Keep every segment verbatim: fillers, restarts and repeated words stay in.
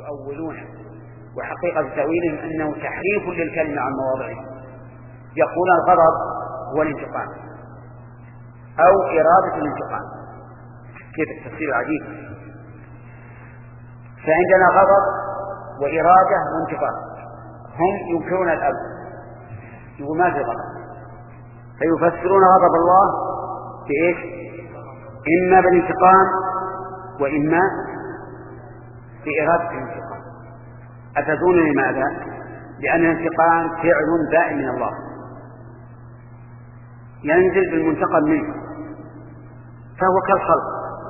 يؤولونه، وحقيقة تأويلهم أنه تحريف للكلمة عن مواضعه. يقول الغضب هو الانتقام أو إرادة الانتقام. كيف التفسير عجيب. فعندنا غضب وإرادة وانتقام، هم ينكرون الأب، يقول ما في غضب، فيفسرون غضب الله بإيش؟ إما بالانتقام وإما بإرادة الانتقام. أتدرون لماذا؟ لأن الانتقام فعل دائم من الله ينزل بالمنتقم منه، فهو كالخلق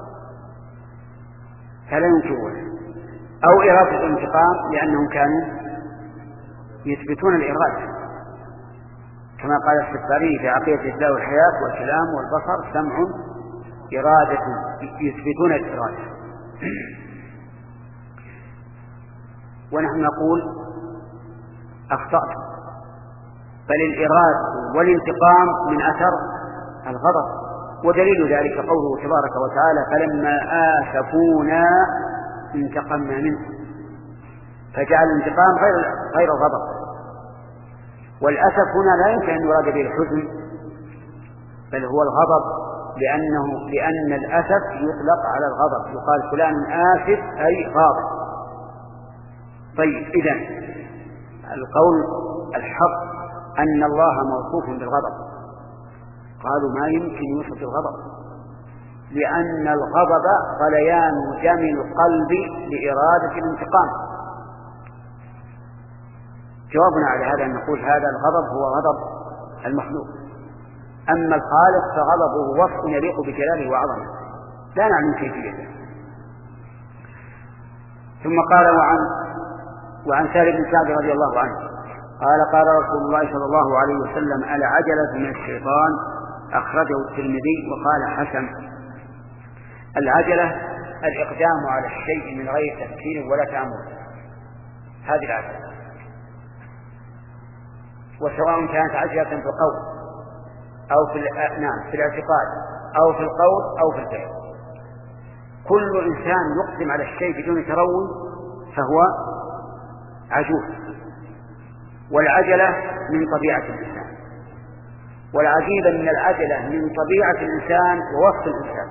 فلا ينكرونه. أو إرادة الانتقام لأنهم كانوا يثبتون الإرادة، كما قال السفاري في عقيدة الإسلام والحياة: والكلام والبصر سمع إرادة، يثبتون الإرادة. ونحن نقول أخطأت، بل الإرادة والانتقام من أثر الغضب، ودليل ذلك قوله تبارك وتعالى: فلما آسفونا انتقمنا منه، فجعل الانتقام غير غير الغضب. والأسف هنا لا يمكن أن يراد به الحزن، بل هو الغضب، لأنه لأن الأسف يطلق على الغضب، يقال فلان آسف أي غاضب. طيب، إذن القول الحق أن الله موصوف بالغضب. قالوا ما يمكن يوصف الغضب، لأن الغضب غليان دم القلب لإرادة الانتقام. جوابنا على هذا أن نقول هذا الغضب هو غضب المخلوق، أما الخالق فغضبه وصف يليق بجلاله وعظمه، لا نعلم كيفيته. ثم قال: وعن وعن سالم بن سعد رضي الله عنه قال: قال رسول الله صلى الله عليه وسلم: العجلة من الشيطان، أخرجه الترمذي وقال حسن. العجلة الإقدام على الشيء من غير تفكير ولا تأمل، هذه العجلة، وسواء كانت عجلة في القول أو في نعم في الاعتقاد أو في القول أو في الفعل. كل إنسان يقدم على الشيء بدون تروي فهو عجول، والعجلة من طبيعة الإنسان. والعجيب من العجلة من طبيعة الإنسان ووصف الإنسان.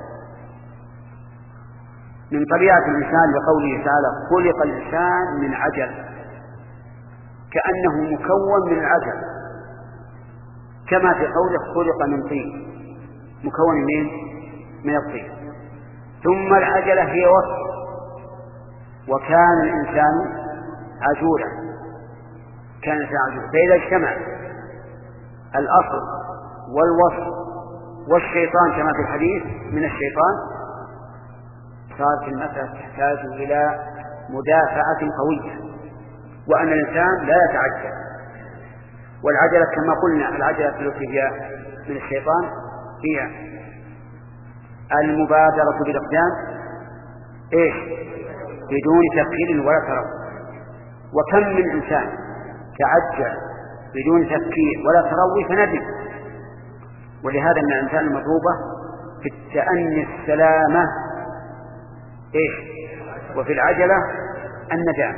من طبيعة الإنسان لقوله تعالى: خلق الإنسان من عجل، كأنه مكون من العجل، كما في قوله: خلق من طين، مكون من من الطين. ثم العجلة هي وصف، وكان الإنسان عجولا، كان الإنسان عجولا. فإذا اجتمع الأصل والوصف والشيطان كما في الحديث من الشيطان، صارت المسألة تحتاج إلى مدافعة قوية، وأن الإنسان لا يتعجل. والعجلة كما قلنا العجلة التي هي من الشيطان هي المبادرة بالإقدام إيش بدون تفكير ولا تروي. وكم من إنسان تعجل بدون تفكير ولا تروي فندم. ولهذا من الإنسان المطلوبة في التأني السلامة إيش وفي العجلة الندامة،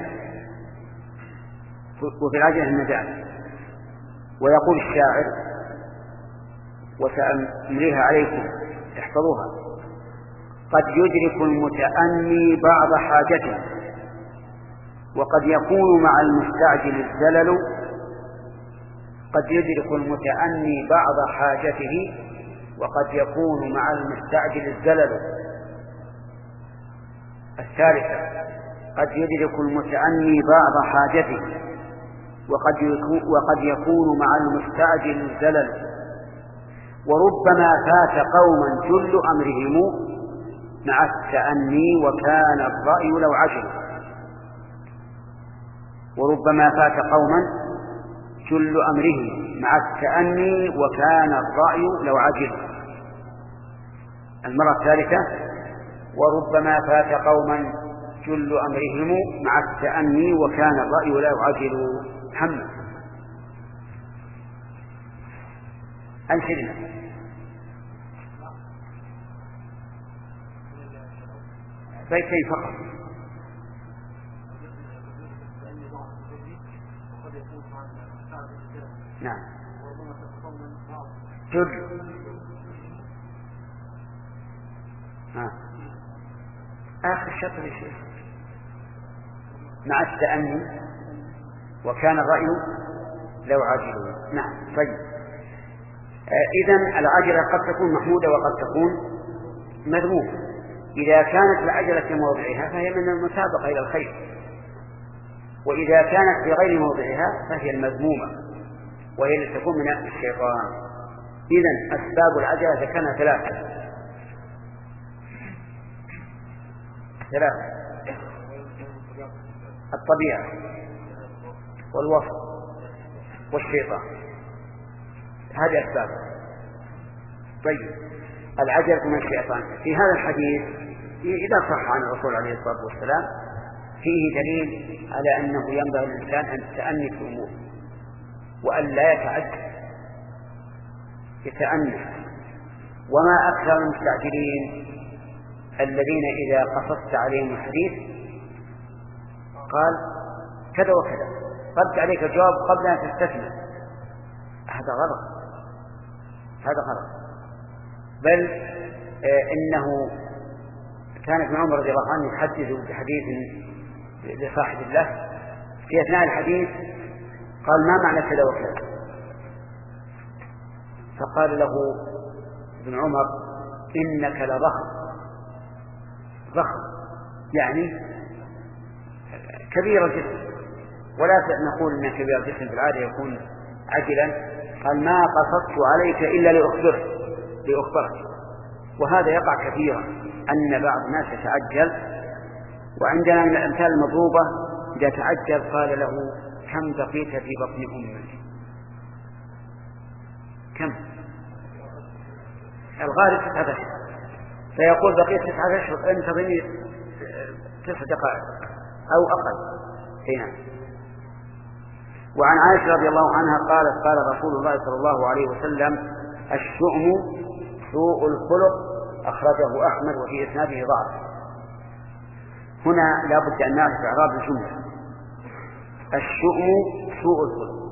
وفي العجلة الندامة. ويقول الشاعر: وسأمليها عليكم احفظوها: قد يدرك المتأني بعض حاجته، وقد يكون مع المستعجل الزلل. قد يدرك المتأني بعض حاجته، وقد يكون مع المستعجل الزلل. الثالثة: قد يدرك المتأني بعض حاجته، وقد يكون, وقد يكون مع المستعجل الزلل. وربما فات قوما جل أمرهم مع التأني وكان الرأي لو عجل. وربما فات قوما جل أمرهم مع التأني وكان الرأي لو عجل. المرة الثالثة: وربما فات قوما جل أمرهم مع التأني وكان الرأي لو عجل. محمد أنشدنا. بيتين فقط. نعم جر ها آخر الشطر يا شيخ مع التأني وكان الرأي لو عاجلون. نعم طيب. إذن العجلة قد تكون محمودة وقد تكون مذمومة. إذا كانت العجلة في موضعها فهي من المسابقة إلى الخير، وإذا كانت في غير موضعها فهي المذمومة وهي التي تكون من الشيطان. إذن أسباب العجلة ذكرنا ثلاثة ثلاثة الطبيعة والوصف والشيطان، هذه أسباب. طيب العجلة من الشيطان في هذا الحديث إذا صح عن الرسول عليه الصلاة والسلام فيه دليل على أنه ينبغي للإنسان أن يتأني في الأمور وأن لا يتعجل، يتأنى. وما أكثر المستعجلين الذين إذا قصصت عليهم الحديث قال كذا وكذا، رد عليك الجواب قبل أن تستثنى، هذا غلط، هذا غلط. بل آه إنه كان ابن عمر رضي الله عنه يحدث بحديث لصاحب الله في أثناء الحديث قال ما معنى كذا وكذا، فقال له ابن عمر إنك لضخم، ضخم يعني كبير الجسم، ولا نقول إن كبير الجسم في العادة يكون عجلا. قال ما قصدت عليك إلا لأخبرك لأخبرك وهذا يقع كثيرا أن بعض الناس يتعجل، وعندنا من الأمثال المضروبة إذا تعجل قال له كم بقيت في بطن أمك، كم؟ الغالب تسعة أشهر، فيقول بقيت تسعة أشهر انتظرني تسع دقائق أو أقل. هنا وعن عائشة رضي الله عنها قالت قال رسول الله صلى الله عليه وسلم الشؤم سوء الخلق، أخرجه أحمد وفي إسناده ضعف. هنا لا بد أن نعرف إعراب الجملة. الشؤم سوء الخلق،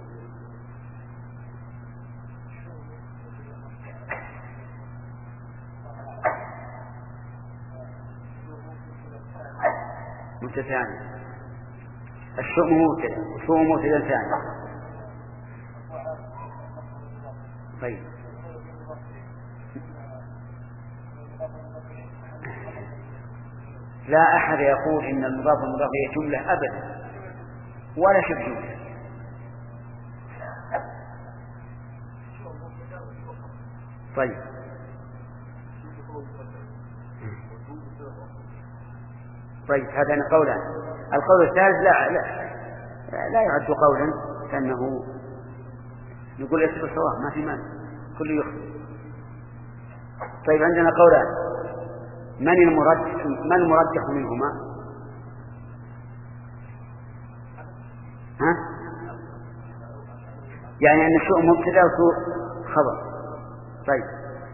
متثاني، الشؤم مبتدأ وسوء مبتدأ ثاني. طيب لا أحد يقول إن المضاف والمضاف هي جملة أبدا ولا شبه جملة. طيب طيب هذا قولان. القول الثالث لا لا لا يعد قولا كأنه نقول ليس بالصواب، ما في مانع، كل يخطئ. طيب عندنا قولان، من المرجح من المرجح منهما؟ ها؟ يعني أن الشؤم مبتدأ وسوء خبر. طيب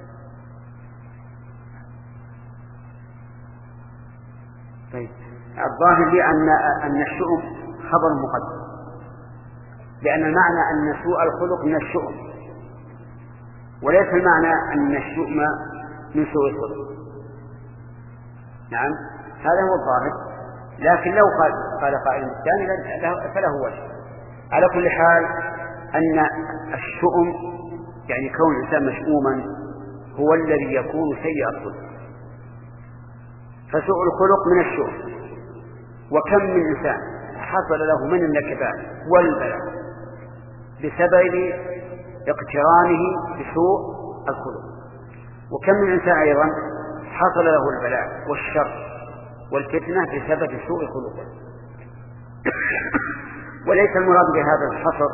طيب الظاهر لي أن أن الشؤم خبر مقدم، لأن المعنى أن سوء الخلق من الشؤم، وليس المعنى أن الشؤم من سوء الخلق. نعم هذا هو الظاهر، لكن لو قال قال قائل الثاني فله وجه. على كل حال أن الشؤم يعني كون الإنسان مشؤوما هو الذي يكون سيء الخلق، فسوء الخلق من الشؤم. وكم من إنسان حصل له من النكبات والبلاء بسبب اقترانه بسوء الخلق، وكم من إنسان أيضا حصل له البلاء والشر والفتنة بسبب سوء خلقه. وليس المراد بهذا الحصر،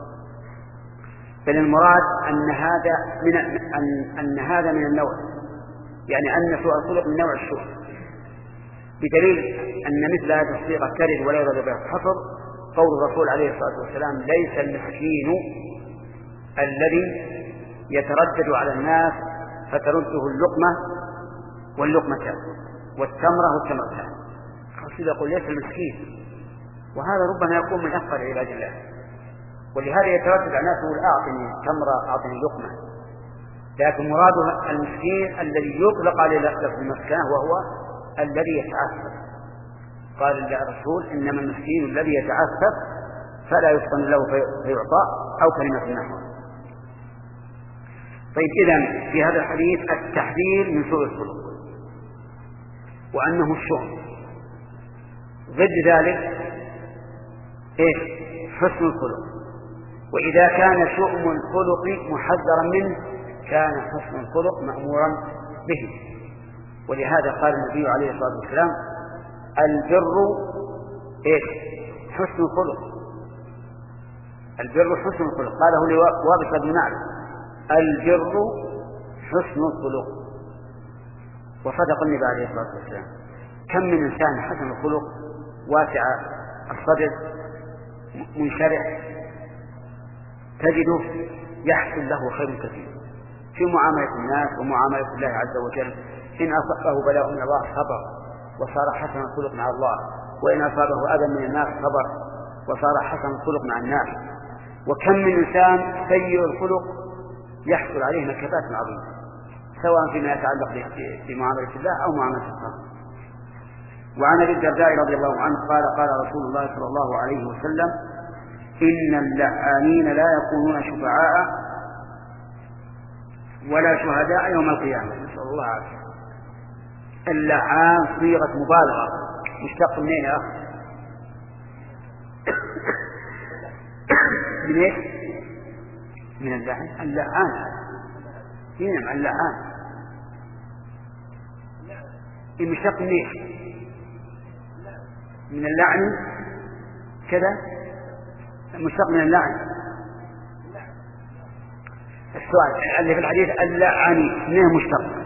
بل المراد أن هذا من أن, أن هذا من النوع، يعني أن سوء الخلق من نوع الشؤم، بدليل أن مثل هذه الصيغة ترد ولا يرد بها الحصر قول الرسول عليه الصلاة والسلام ليس المسكين الذي يتردد على الناس فترده اللقمة واللقمتان والتمرة والتمرتان. الرسول يقول ليس المسكين، وهذا ربما يكون من أفقر عباد الله. ولهذا يتردد على الناس يقول أعطني تمرة أعطني لقمة، لكن مراده المسكين الذي يطلق عليه لفظ المسكنة وهو الذي يتعفف. قال الرسول إنما المسكين الذي يتعفف فلا يفطن له فيعطى، أو كلمة نحوه. طيب إذن في هذا الحديث التحذير من سوء الخلق وأنه الشؤم، ضد ذلك إيش؟ حسن الخلق. وإذا كان شؤم الخلق محذرا منه كان حسن الخلق مأمورا به. ولهذا قال النبي عليه الصلاة والسلام البر إيش؟ حسن الخلق. البر حسن الخلق. قاله لوابصة بن معبد البر حسن الخلق. وصدق النبي عليه الصلاة والسلام. كم من إنسان حسن الخلق واسع الصدر منشرح تجده يحصل له خير كثير في معاملة الناس ومعاملة الله عز وجل. إن أصابه بلاء من الله صبر وصار حسن الخلق مع الله، وإن أصابه أذى من الناس صبر وصار حسن الخلق مع الناس. وكم من إنسان سيء الخلق يحصل عليه نكبات عظيمة سواء فيما يتعلق بمعاملة الله أو معاملة الناس. وعن ابي الدرداء رضي الله عنه قال قال رسول الله صلى الله عليه وسلم إن اللعانين لا يكونون شفعاء ولا شهداء يوم القيامة. نسأل الله العافية. اللعان صيغة مبالغة، مشتق منين يا أخي؟ من إيش؟ من اللعان. اللعان هنا اللعان مشتق من إيش؟ من اللعن كذا، مشتق من اللعن. السؤال اللي في الحديث اللعني منه مشتق،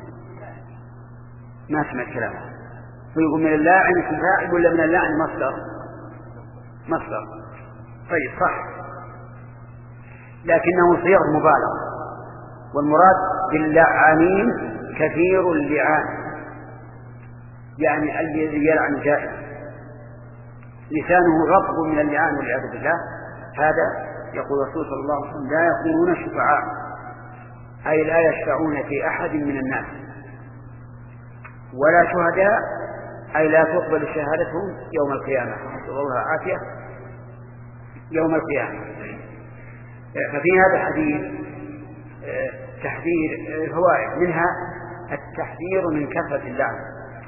ما سمعت كلامه. ويقول من اللعن اسم فاعل ولا من اللعن مصدر؟ مصدر. طيب صح، لكنه صيغ مبالغة، والمراد باللعانين كثير اللعان، يعني الذي يلعن جائز لسانه رطب من اللعان والعياذ بالله. هذا يقول الرسول صلى الله عليه وسلم لا يكونون شفعاء، أي لا يشفعون في أحد من الناس، ولا شهداء أي لا تقبل شهادتهم يوم القيامة. نسأل الله العافية يوم القيامة. ففي هذا الحديث تحذير فوائد، منها التحذير من كثرة اللعن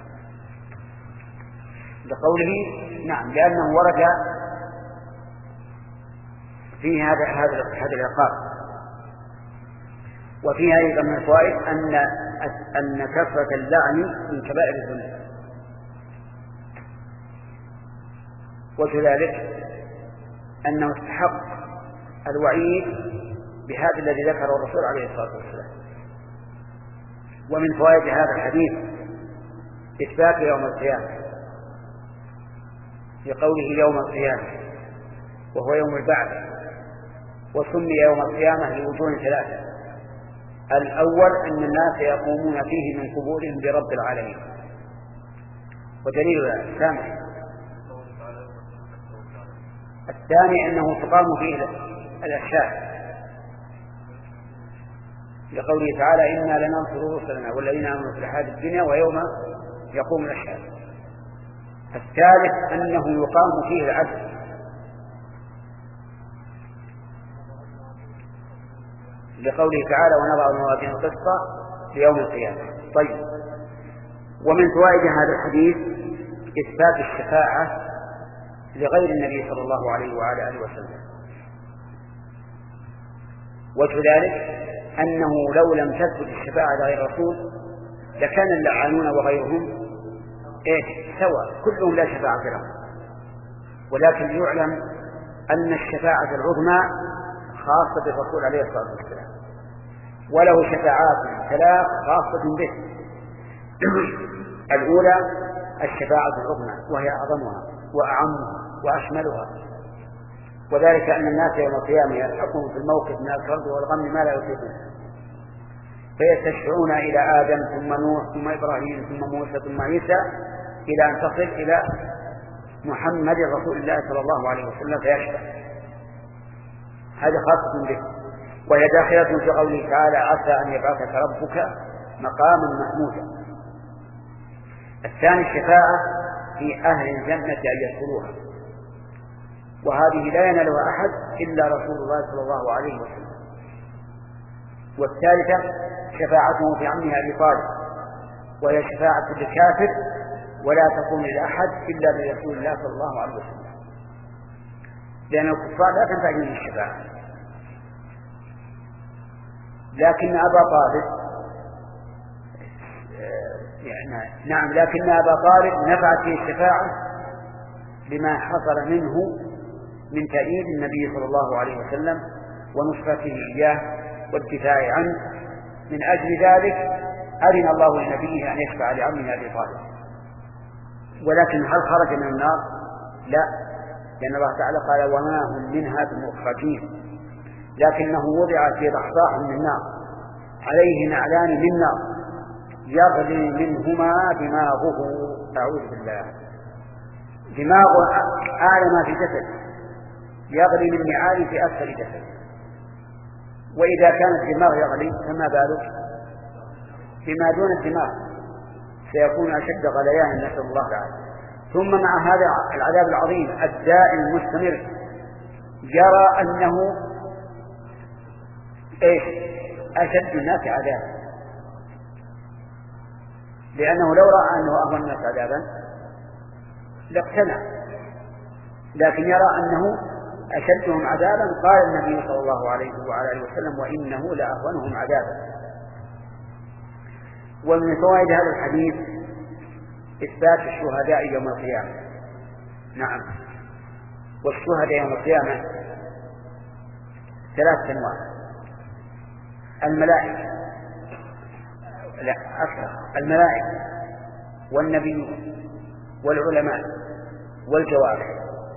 لقوله نعم، لأنه ورد في هذا هذا هذا العقاب. وفيها أيضا من الفوائد أن أن كثرة اللعن من كبائر الذنوب، وكذلك أنه استحق الوعيد بهذا الذي ذكره الرسول عليه الصلاة والسلام. ومن فوائد هذا الحديث إثبات يوم القيامة لقوله يوم القيامة، وهو يوم البعث، وسمي يوم القيامة لوجوه ثلاثة. الأول أن الناس يقومون فيه من قبورهم برب العالمين، ودليل الثاني الثاني أنه تقام فيه الأشهاد لقوله تعالى إنا لننصر رسلنا والذين آمنوا في الحياة الدنيا ويوم يقوم الأشهاد. الثالث أنه يقام فيه العدل لقوله تعالى ونضع الموازين القسط ليوم القيامة. طيب، ومن فوائد هذا الحديث إثبات الشفاعة لغير النبي صلى الله عليه وعلى آله وسلم. وجه ذلك أنه لو لم تثبت الشفاعة لغير الرسول لكان اللعانون وغيرهم إيه سواء، كلهم لا شفاعة لهم. ولكن يعلم أن الشفاعة العظمى خاصة بالرسول عليه الصلاة والسلام، وله شفاعات ثلاث خاصة به. الأولى الشفاعة العظمى وهي أعظمها وأعمها وأشملها، وذلك أن الناس يوم القيامة يلحقون في الموقف من الكرب والغم ما لا يطيقون، فيستشفعون إلى آدم ثم نوح ثم إبراهيم ثم موسى ثم عيسى إلى أن تصل إلى محمد رسول الله صلى الله عليه وسلم فيشفع. هذا خاصة به. وهي داخلة في قوله تعالى عسى أن يبعثك ربك مقاما محمودا. الثاني الشفاعة في أهل الجنة أن يدخلوها، وهذه لا ينالها أحد إلا رسول الله صلى الله عليه وسلم. والثالثة شفاعته في عمه أبي طالب، وهي شفاعة الكافر ولا تكون لأحد إلا لرسول الله صلى الله عليه وسلم، لأن الكفار لا تنفع منهم الشفاعة. لكن أبا طالب يعني نعم لكن أبا طالب نفعت فيه الشفاعة بما حصل منه من تأييد النبي صلى الله عليه وسلم ونصرته إياه والدفاع عنه. من أجل ذلك أذن الله لنبيه أن يشفع لعمه أبي طالب. ولكن هل خرج من النار؟ لا، لأن الله تعالى قال وما هم منها بمخرجين، لكنه وضع في ضحضاح من نار عليه نعلان من نار يغلي منهما دماغه. أعوذ بالله. دماغه أعلى ما في جسد، يغلي من نعال في أسفل جسد. وإذا كان الدماغ يغلي فما بالك بما دون الدماغ، سيكون أشد غليان، نسأل الله تعالى. ثم مع هذا العذاب العظيم الدائم المستمر يرى أنه إيش أشد الناس عذابا، لأنه لو رأى أنه أهون الناس عذابا لاقتنع، لكن يرى أنه أشدهم عذابا. قال النبي صلى الله عليه وعلى وسلم وإنه لأهونهم عذابا. ومن فوائد هذا الحديث إثبات الشهداء يوم القيامة. نعم، والشهداء يوم القيامة ثلاث أنواع: الملائكة لا أكثر الملائكة والنبيون والعلماء والجوارح.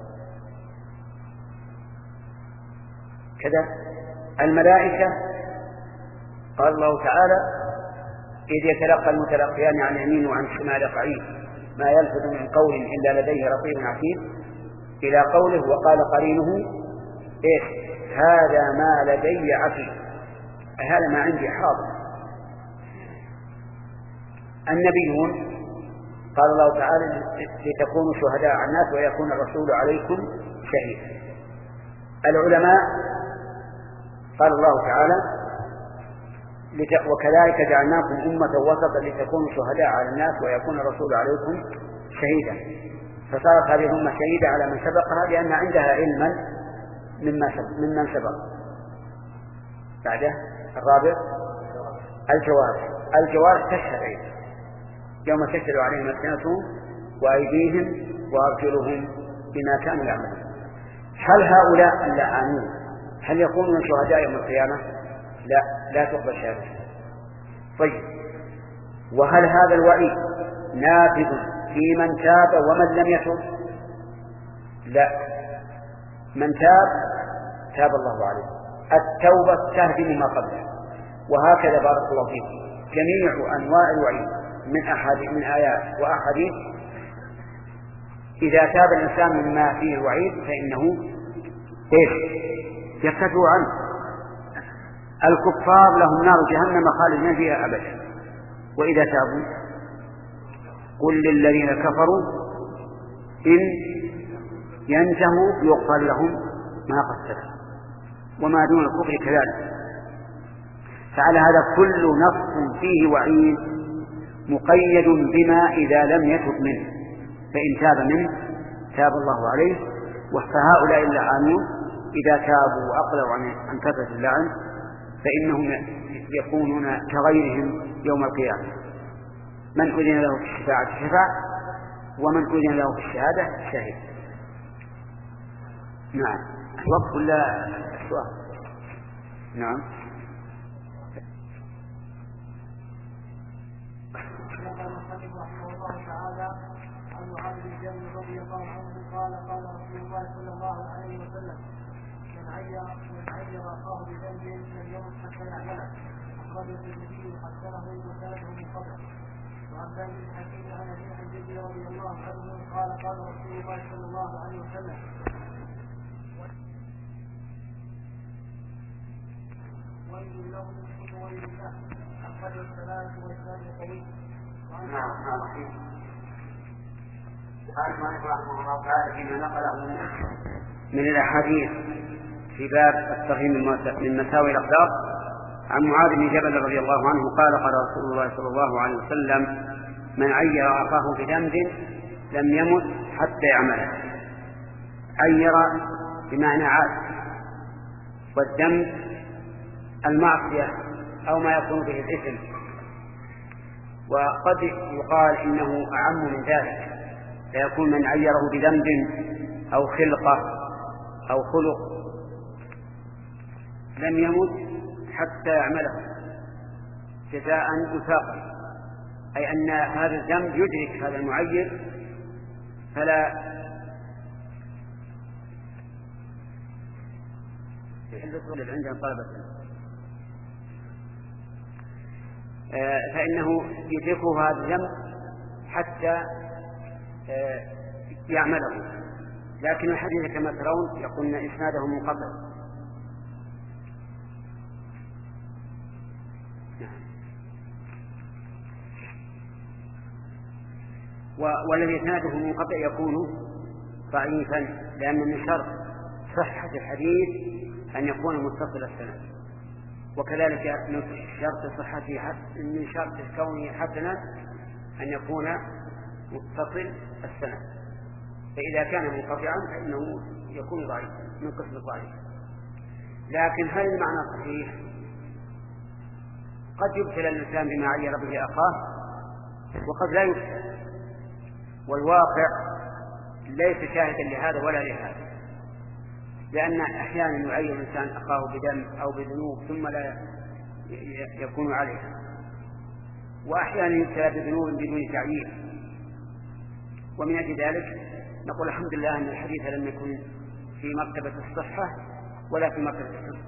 كذا الملائكة قال الله تعالى إذ يتلقى المتلقيان عن يمين وعن شمال قعيد ما يلفظ من قول إلا لديه رقيب عتيد، إلى قوله وقال قرينه إيش هذا ما لدي عتيد، هذا ما عندي حاضر. النبيون قال الله تعالى لتكونوا شهداء على الناس ويكون الرسول عليكم شهيدا. العلماء قال الله تعالى وكذلك جعلناكم أمة وسطا لتكونوا شهداء على الناس ويكون الرسول عليكم شهيدا. فصارت هذه الأمة شهيدة على من سبقها لأن عندها علما مما سبق ممن سبق. بعده الرابع الجوارح. الجوارح تشهد أيضا يوم تشهد عليهم ألسنتهم وأيديهم وأرجلهم بما كانوا يعملون. هل هؤلاء اللعانون هل يكونون شهداء يوم القيامة؟ لا، لا تقبل شهادتهم. طيب، وهل هذا الوعيد نافذ في من تاب ومن لم يتب؟ لا، من تاب تاب الله عليه. التوبة تهدم ما قبله. وهكذا بارك الله فيكم جميع أنواع الوعيد من أحاديث من آيات وأحاديث إذا تاب الإنسان مما فيه الوعيد فإنه إيش يرتفع عنه. الكفار لهم نار جهنم خالدين فيها أبدا، وإذا تابوا قل للذين كفروا إن ينتهوا يغفر لهم ما قد سلف وما دون الكفر كذلك. فعلى هذا كل نص فيه وعيد مقيد بما إذا لم يتب منه، فإن تاب منه تاب الله عليه. فهؤلاء اللعانون إذا تابوا وأقلعوا عن كثرة اللعن فإنهم يكونون كغيرهم يوم القيامة. من أذن له في الشفاعة شفع ومن أذن له في الشهادة شهد. نعم، الوقت ولا السؤال؟ نعم. عن معاذ بن جبل رضي الله عنه قال قال رسول الله صلى الله عليه وسلم من عير من عير اخاه بذنب لم يمت حتى يعمله اخرجه النبي حسنه وسنده من قبل. وعن ذلك الحكيم عن ابي حنيفه رضي الله عنه قال قال رسول الله صلى الله عليه وسلم ويل له ثم ويل له أخرجه الثلاثة وإسناده قوي. نعم نعم. قال المؤلف رحمه الله تعالى فيما نقله من الأحاديث في باب الترهيب من مساوي الأخلاق عن معاذ بن جبل رضي الله عنه قال قال رسول الله صلى الله عليه وسلم: من عير أخاه بذنب لم يمت حتى يعمله. عير بمعنى عاد، والذنب المعصية أو ما يكون به الإثم، وقد يقال إنه أعم من ذلك، فيكون من عيره بذنب أو خلقة أو خلق لم يمت حتى يعمله جزاء وفاقا، أي أن هذا الذنب يدرك هذا المعير فلا عندنا طلبة فإنه يدركه هذا الذنب حتى يعمله. لكن الحديث كما ترون يقول إن إسناده منقطع. والذي إسناده منقطع يكون ضعيفا، لأن من شرط صحة الحديث أن يكون متصل السند، وكذلك من شرط صحته من شرط كونه حسنا أن يكون متصل السند، فإذا كان منقطعا فإنه يكون ضعيفا من قسم الضعيف. لكن هل المعنى صحيح؟ قد يبتلى الإنسان بما عير به أخاه وقد لا يبتلى، والواقع ليس شاهدا لهذا ولا لهذا، لأن أحيانا يعير الإنسان أخاه بدم أو بذنوب ثم لا يكون عليها، وأحيانا يبتلى بذنوب بدون تعيير. ومن أجل ذلك نقول الحمد لله أن الحديث لم يكن في مرتبة الصحة ولا في مرتبة الصحة،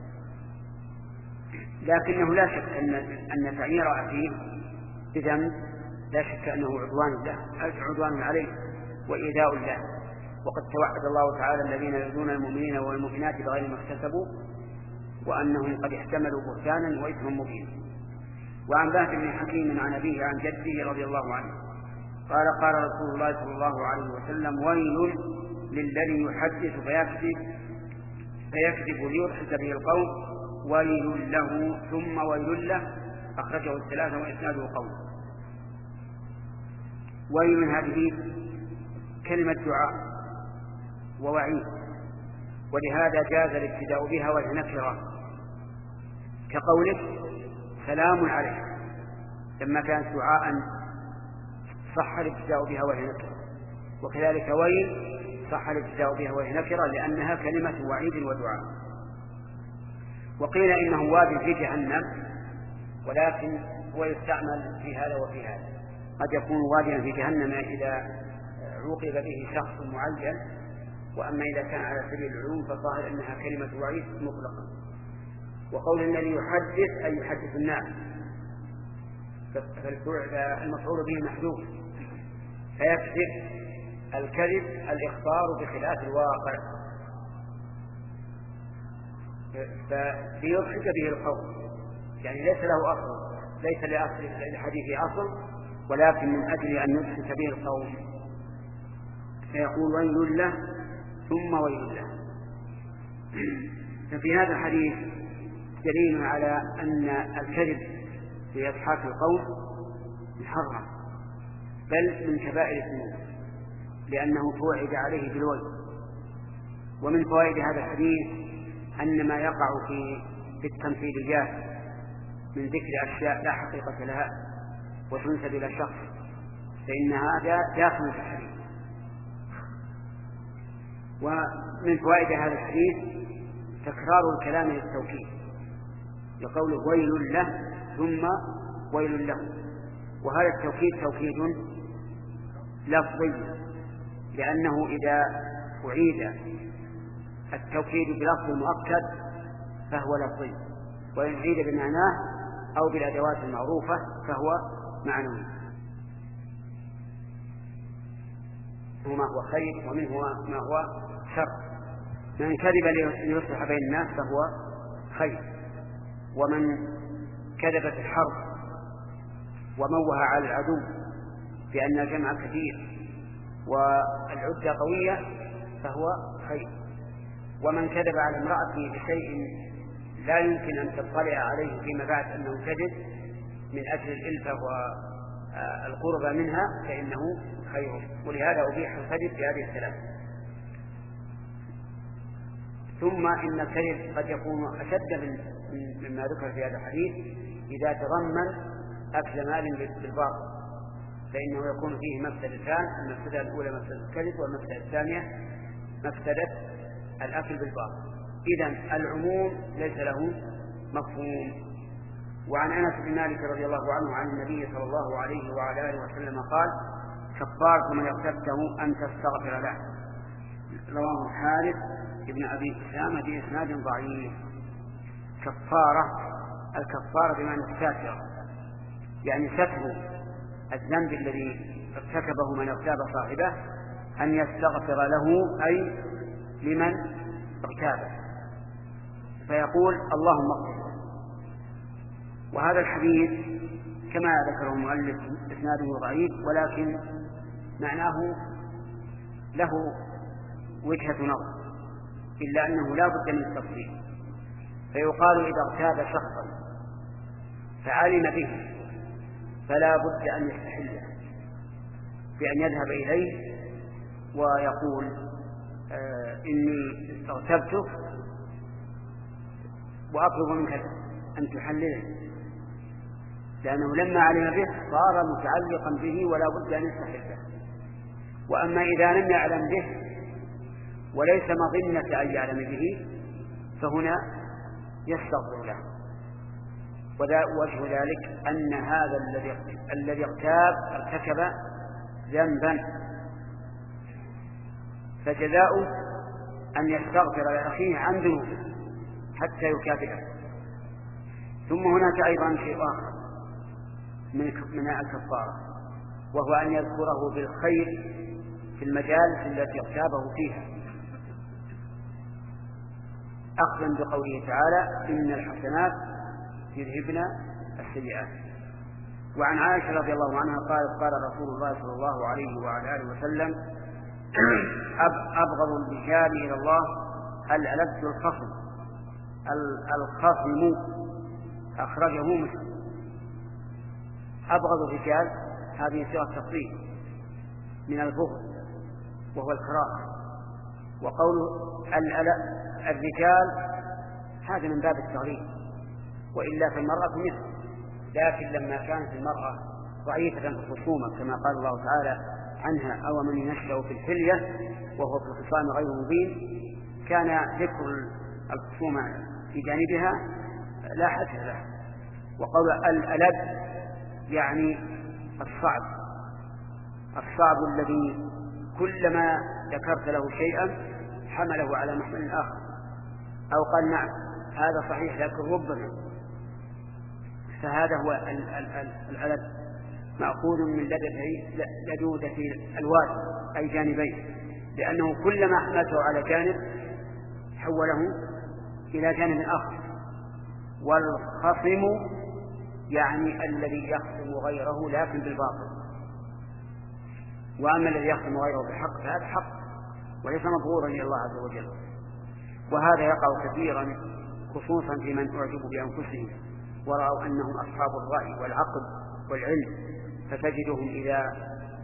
لكنه لا شك أن أن تعيير أخيه بذنب لا شك أنه عدوان له عدوان عليه وإيذاء له، وقد توعد الله تعالى الذين يؤذون المؤمنين والمؤمنات بغير ما اكتسبوا وأنهم قد احتملوا بهتانا وإثما مبينا. وعن بهز بن حكيم عن أبيه عن جده رضي الله عنه قال قال رسول الله صلى الله عليه وسلم: ويل للذي يحدث فيكذب فيكذب ليضحك به القوم، ويل له ثم ويل له، أخرجه الثلاثة وإسناده قوي. ويل هذه كلمة دعاء ووعيد، ولهذا جاز الابتداء بها وهي نكرة، كقولك سلام عليك لما كانت دعاء صح الابتداء بها وهي نكرة، وكذلك ويل صح الابتداء بها وهي نكرة لأنها كلمة وعيد ودعاء. وقيل إنه واد في جهنم، ولكن هو يستعمل في هذا وفي هذا، قد يكون واديا في جهنم إذا عوقب به شخص معين، وأما إذا كان على سبيل العلوم فظاهر أنها كلمة وعيد مطلقة. وقول الذي يحدث أي يحدث الناس، فالمفعول به محذوف، فيكذب الكذب الإخبار بخلاف الواقع، فليضحك به القول، يعني ليس له أصل، ليس لأصل الحديث أصل، ولكن من أجل أن يضحك به القول فيقول ويل له ثم ويل له. ففي هذا الحديث دليل على أن الكذب في إضحاك القوم محرم، بل من كبائر الذنوب، لأنه توعد عليه بالويل. ومن فوائد هذا الحديث أن ما يقع في في التمثيليات من ذكر أشياء لا حقيقة لها وتنسب إلى شخص فإن هذا داخل في الحديث. ومن فوائد هذا الحديث تكرار الكلام للتوكيد، لقوله ويل له ثم ويل له، وهذا التوكيد توكيد لفظي، لأنه إذا أعيد التوكيد بلفظ مؤكد فهو لفظي، وإن أعيد بمعناه أو بالأدوات المعروفة فهو معنوي. ما هو خير ومنه ما هو شر. من كذب ليصلح بين الناس فهو خير، ومن كذب في الحرب وموه على العدو بأن الجمع كثير والعدة قوية فهو خير. ومن كذب على امرأته بشيء لا يمكن أن تطلع عليه فيما بعد أنه كذب من أجل الإلفة والقرب منها فإنه خير. ولهذا أبيح الكذب بهذه الثلاث. ثم إن الكذب قد يكون أشد مما ذكر في هذا الحديث إذا تضمن أكل مال بالباطل، فإنه يكون فيه مفسدتان: المفسدة الأولى مفسدة الكذب، والمفسدة الثانية مفسدة الأكل بالباطل. إذن العموم ليس له مفهوم. وعن أنس بن مالك رضي الله عنه عن النبي صلى الله عليه وعلى آله وسلم قال: كفارة من اغتبته أن تستغفر له. رواه حارث ابن أبي أسامة بإسناد ضعيف. كفارة، الكفارة بمعنى الساتر، يعني ستر الذنب الذي ارتكبه من اغتاب صاحبه أن يستغفر له، أي لمن اغتابه، فيقول: اللهم اغفر. وهذا الحديث كما ذكره المؤلف إسناده ضعيف، ولكن معناه له وجهة نظر، إلا أنه لا بد من التفصيل. فيقال: إذا اغتاب شخصا فعلم به فلا بد أن يستحله بأن يذهب إليه ويقول: آه إني اغتبتك وأطلب منك أن تحلله، لأنه لما علم به صار متعلقا به ولا بد أن يستحله. وأما إذا لم يعلم به وليس مظنة أن يعلم به فهنا يستغفر له. وجه ذلك أن هذا الذي اغتاب ارتكب ذنبا، فجزاؤه أن يستغفر لأخيه عن ذنوبه حتى يكافئه. ثم هناك أيضا شيء آخر من الكفارة، وهو أن يذكره بالخير في المجالس التي اغتابه فيها، أخذا بقوله تعالى: إن الحسنات يذهبن السيئات. وعن عائشة رضي الله عنها قالت: قال رسول الله صلى الله عليه وعلى آله وسلم: أبغض الرجال إلى الله الألد الخصم. الخصم أخرجه مسلم. أبغض الرجال هذه صيغة تفضيل من البغض وهو الكراهة. وقول الرجال هذا من باب التغليظ، وإلا في المرأة مثل. لكن لما كانت المرأة ضعيفة في الخصومة كما قال الله تعالى عنها: أو من ينشأ في الحلية وهو في الخصام غير مبين، كان ذكر الخصومة في جانبها لا حد له. وقول الألد يعني الصعب، الصعب الذي كلما ذكرت له شيئا حمله على محمل آخر، أو قال: نعم هذا صحيح لكن ربما. فهذا هو الألد، مأخوذ من لدودة الواد أي جانبين، لأنه كلما حملته على جانب حوله إلى جانب آخر. والخصم يعني الذي يخصم غيره لكن بالباطل، وأما الذي يخصم غيره بالحق فهذا حق وليس مبغوضا إلى الله عز وجل. وهذا يقع كثيرا خصوصا في من أعجبوا بأنفسهم ورأوا أنهم أصحاب الرأي والعقل والعلم، فتجدهم إذا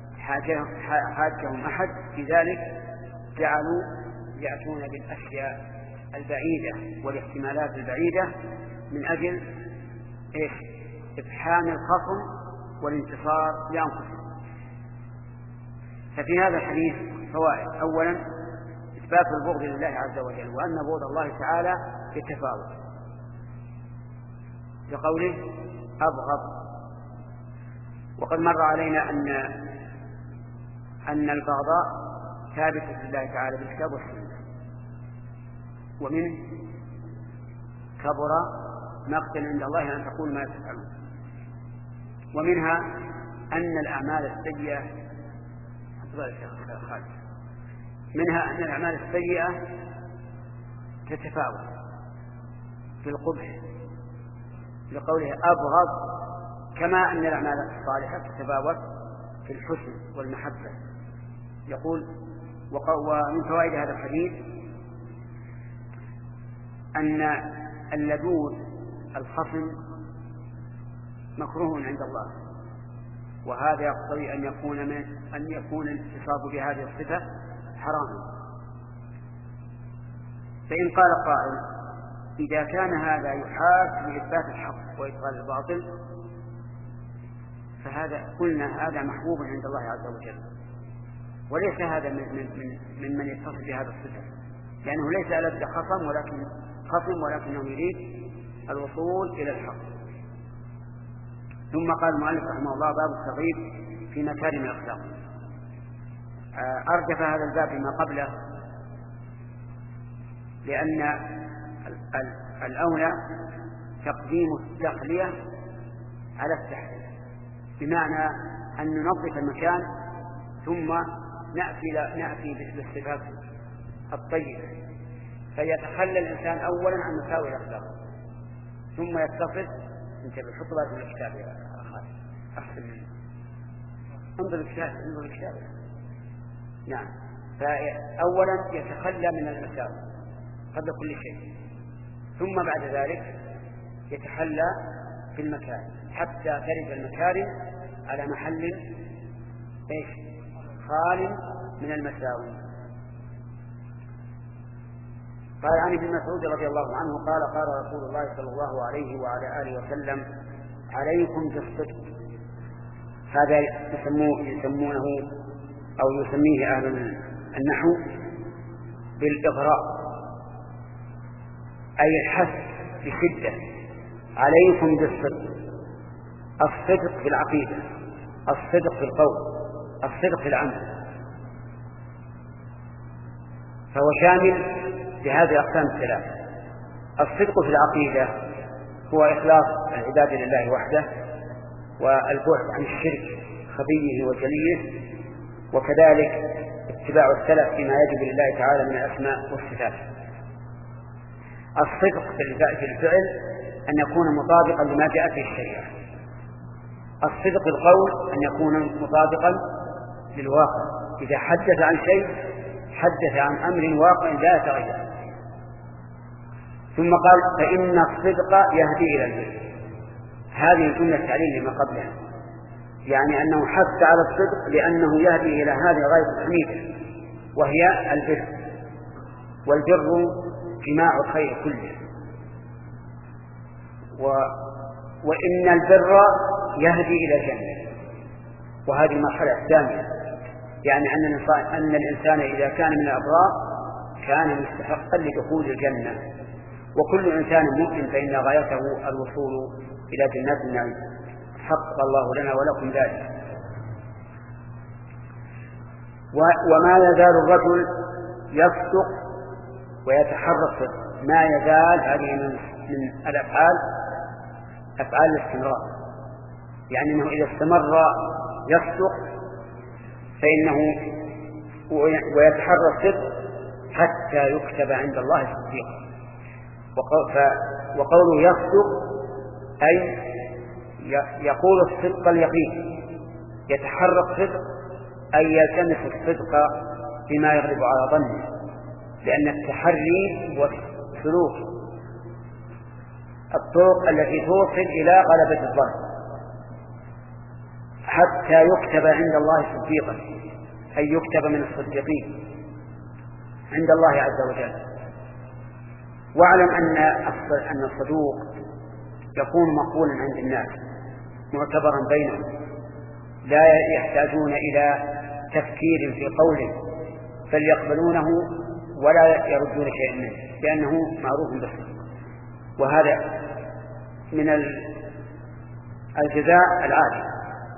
حاجهم أحد في ذلك جعلوا يأتون بالأشياء البعيدة والاحتمالات البعيدة من أجل إيش؟ إفحام الخصم والانتصار لأنفسهم. ففي هذا الحديث فوائد: أولا إثبات البغض لله عز وجل، وأن بغض الله تعالى يتفاوت، بقوله أبغض. وقد مر علينا أن أن البغضاء ثابتة لله تعالى بالكتاب والسنة. ومنه كبر مقتا عند الله أن تقول ما تفعلون. ومنها أن الأعمال السيئة منها أن الأعمال السيئة تتفاوت في القبح لقوله أبغض، كما أن الأعمال الصالحة تتفاوت في الحسن والمحبة. يقول: ومن فوائد هذا الحديث أن اللدود الخصم مكروه عند الله، وهذا يقتضي أن يكون من أن يكون الاتصاف بهذه الصفة حراما. فإن قال قائل: إذا كان هذا يحاج لإثبات الحق وإبطال الباطل، فهذا قلنا هذا محبوب عند الله عز وجل، وليس هذا من من من, من يتصف بهذا الصفة، لأنه ليس ألد خصم ولكن خصم ولكنه يريد الوصول إلى الحق. ثم قال المؤلف رحمه الله: باب الترغيب في مكارم الأخلاق. أردف هذا الباب بما قبله، لأن الأولى تقديم التخلية على التحلية، بمعنى أن ننظف المكان ثم نأتي نأتي بالصفات الطيبة، فيتخلى الإنسان أولا عن مساوئ الأخلاق ثم يتصف. انت بحط باب الكتاب يا أخي، أحسن منه، انظر الكتاب انظر الكتاب. نعم، فأولا يتخلى من المساوئ قبل كل شيء، ثم بعد ذلك يتحلى في المكان حتى ترد المكارم على محل ايش؟ خال من المساوئ. قال عن ابن مسعود رضي الله عنه قال: قال رسول الله صلى الله عليه وعلى آله وسلم: عليكم بالصدق. هذا يسمونه أو يسميه أهل النحو بالإغراء، أي الحث بشدة. عليكم بالصدق، الصدق في العقيدة، الصدق في القول، الصدق في العمل، فهو شامل لهذه الأقسام الثلاث. الصدق في العقيدة هو إخلاص العبادة لله وحده، والبعد عن الشرك خفيه وجليه، وكذلك اتباع السلف فيما يجب لله تعالى من الأسماء والصفات. الصدق في الفعل أن يكون مطابقا لما جاءت به الشريعة. الصدق في القول أن يكون مطابقا للواقع، إذا حدث عن شيء حدث عن أمر واقع لا يتغير. ثم قال: فإن الصدق يهدي إلى البر. هذه الجملة تعليل لما قبلها، يعني أنه حث على الصدق لأنه يهدي إلى هذه الغاية الحميدة وهي البر، والبر جماع الخير كله. و... وإن البر يهدي إلى الجنة، وهذه المرحلة الثانية، يعني أن الإنسان, أن الإنسان إذا كان من الأبرار كان مستحقا لدخول الجنة، وكل إنسان مؤمن فإن غايته الوصول إلى جنات النعيم. حقق الله لنا ولكم ذلك. وما يزال الرجل يصدق ويتحرى الصدق، ما يزال هذه من, من الأفعال أفعال الاستمرار، يعني أنه إذا استمر يصدق فإنه ويتحرى الصدق حتى يكتب عند الله صديقا. وقوله يصدق أي يقول الصدق اليقين، يتحرى الصدق أي يلتمس الصدق بما يغلب على ظنه، لأن التحري هو سلوك الطرق التي توصل إلى غلبة الظن حتى يكتب عند الله صديقا، أي يكتب من الصديقين عند الله عز وجل. واعلم أن أن الصدوق يكون مقبولا عند الناس معتبرا بينهم، لا يحتاجون إلى تفكير في قوله، بل يقبلونه ولا يردون شيئا منه لأنه معروف بالصدق. وهذا من الجزاء العادي.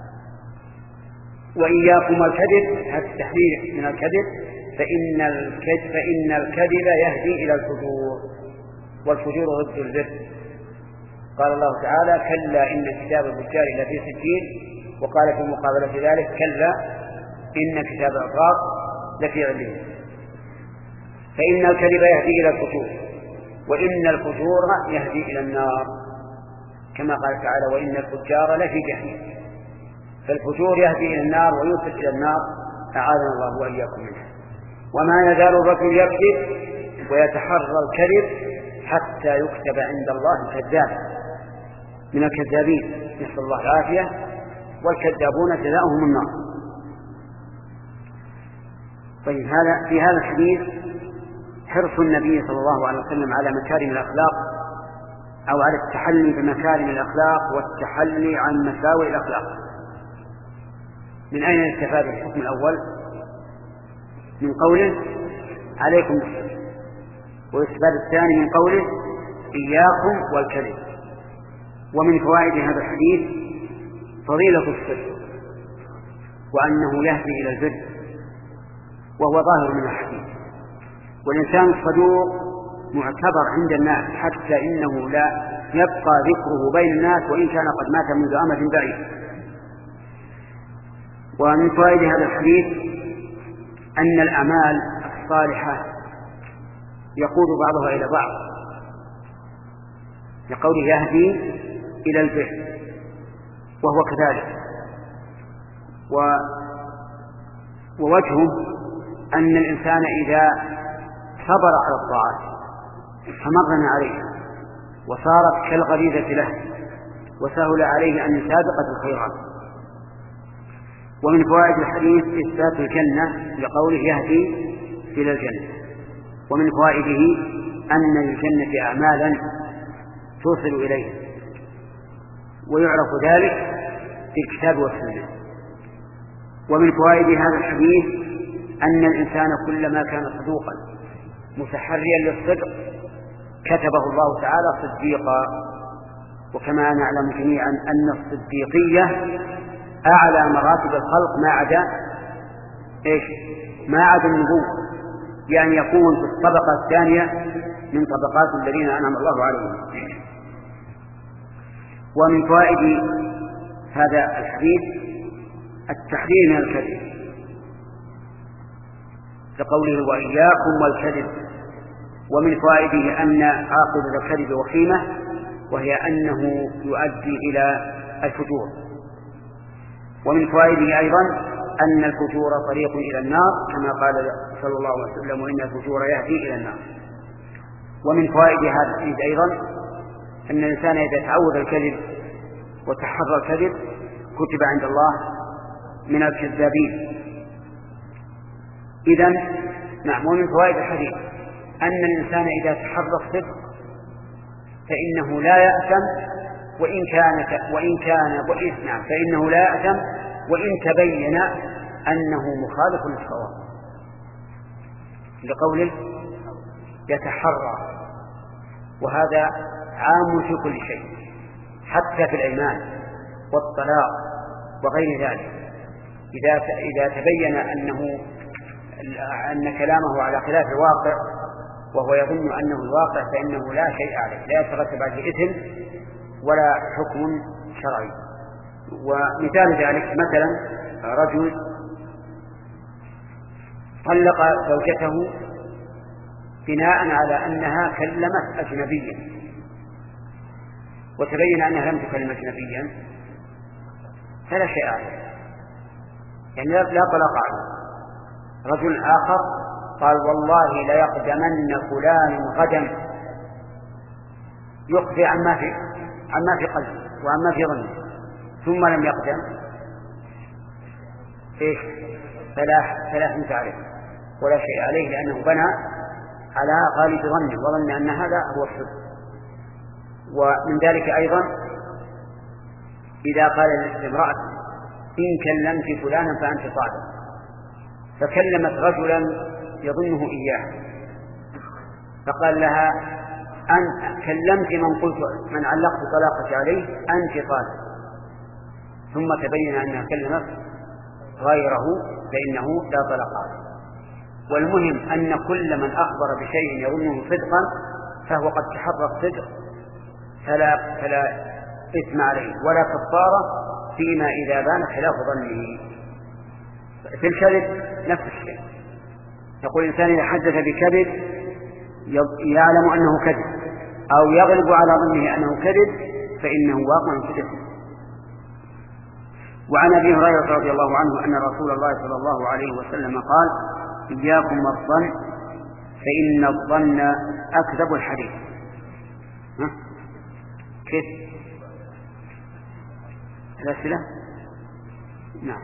وإياكم الكذب، هذا التحذير من الكذب، فإن الكذب, فإن الكذب يهدي إلى الفجور، والفجور ضد البر. قال الله تعالى: كلا إن كتاب الفجار لفي سجين، وقال في مقابلة ذلك: كلا إن كتاب الأبرار لفي عليين. فإن الكذب يهدي إلى الفجور، وإن الفجور يهدي إلى النار، كما قال تعالى وإن الفجار لفي جحيم. فالفجور يهدي إلى النار ويوصل إلى النار، أعاذنا الله وإياكم منها. وما يزال الرجل يكذب ويتحرى الكذب حتى يكتب عند الله كذاب، من الكذابين، نسأل الله العافية، والكذابون جزاؤهم النار. طيب، هذا في هذا الحديث حرص النبي صلى الله عليه وسلم على مكارم الأخلاق، أو على التحلي بمكارم الأخلاق والتحلي عن مساوئ الأخلاق. من أين استفاد الحكم الأول؟ من قوله عليكم بالصدق، والاستفاد الثاني من قوله إياكم والكذب. ومن فوائد هذا الحديث فضيلة الصدق، وأنه يهدي إلى البر، وهو ظاهر من الحديث. والإنسان الصدوق معتبر عند الناس، حتى إنه لا يبقى ذكره بين الناس وإن كان قد مات منذ أمد بعيد. ومن فوائد هذا الحديث أن الأعمال الصالحة يقود بعضها إلى بعض، لقوله يهدي إلى البر، وهو كذلك. و... ووجهه أن الإنسان إذا صبر على الطاعات فمرن عليها وصارت كالغريزة له، وسهل عليه أن يسابق في الخيرات. ومن فوائد الحديث إثبات الجنة لقوله يهدي إلى الجنة. ومن فوائده أن الجنة أعمالا توصل إليه، ويعرف ذلك في الكتاب والسنة. ومن فوائد هذا الحديث أن الإنسان كلما كان صدوقا متحريا للصدق كتبه الله تعالى صديقا. وكما نعلم جميعا أن الصديقية أعلى مراتب الخلق ما عدا إيش؟ ما عدا النبوة، يعني يكون في الطبقة الثانية من طبقات الذين أنعم الله عليهم. ومن فوائد هذا الحديث التحذير من الكذب، كقوله وإياكم والكذب. ومن فوائده أن عاقبة الكذب وخيمة، وهي أنه يؤدي إلى الفجور. ومن فوائده أيضا أن الفجور طريق إلى النار، كما قال صلى الله عليه وسلم وإن الفجور يهدي إلى النار. ومن فوائد هذا الحديث أيضا أن الإنسان إذا تعود الكذب وتحرى الكذب كتب عند الله من الكذابين. إذن نعم. ومن فوائد الحديث أن الإنسان إذا تحرى الصدق فإنه لا يأثم وإن كان وإن كان وإن نعم فإنه لا يأثم وإن تبين أنه مخالف للصواب، لقوله يتحرى. وهذا عام في كل شيء، حتى في الأيمان والطلاق وغير ذلك. إذا إذا تبين أنه أن كلامه على خلاف الواقع وهو يظن أنه الواقع فإنه لا شيء عليه، لا يترتب عليه إثم ولا حكم شرعي. ومثال ذلك مثلا رجل طلق زوجته بناء على أنها كلمت أجنبيا، وتبين أنها لم تكلم أجنبيا، فلا شيء عليه، يعني لا طلاق عليه. رجل آخر قال والله ليقدمن فلان غدا، يخفي عما في عما في قلبه وعما في ظنه، ثم لم يقدم، ايش؟ فلا فلا حنث عليه ولا شيء عليه، لأنه بنى على غالب ظنه وظن أن هذا هو الصدق. ومن ذلك أيضا إذا قال لامرأة إن كلمت فلانا فأنت صادق، فكلمت رجلا يظنه إياه فقال لها أن كلمت من قلت من علقت طلاقك عليه أنت صادق، ثم تبين أنها كلمت غيره فإنه لا طلاق عليه. والمهم أن كل من أخبر بشيء يظنه صدقا فهو قد تحرى الصدق، فلا فلا إثم عليه ولا كفارة فيما إذا بان خلاف ظنه. في الكذب نفس الشيء، يقول الإنسان إذا حدث بكذب يعلم أنه كذب أو يغلب على ظنه أنه كذب فإنه واقع في الإثم. وعن أبي هريرة رضي الله عنه أن رسول الله صلى الله عليه وسلم قال: إياكم والظن فإن الظن أكذب الحديث. ها؟ كيف الأسئلة؟ نعم.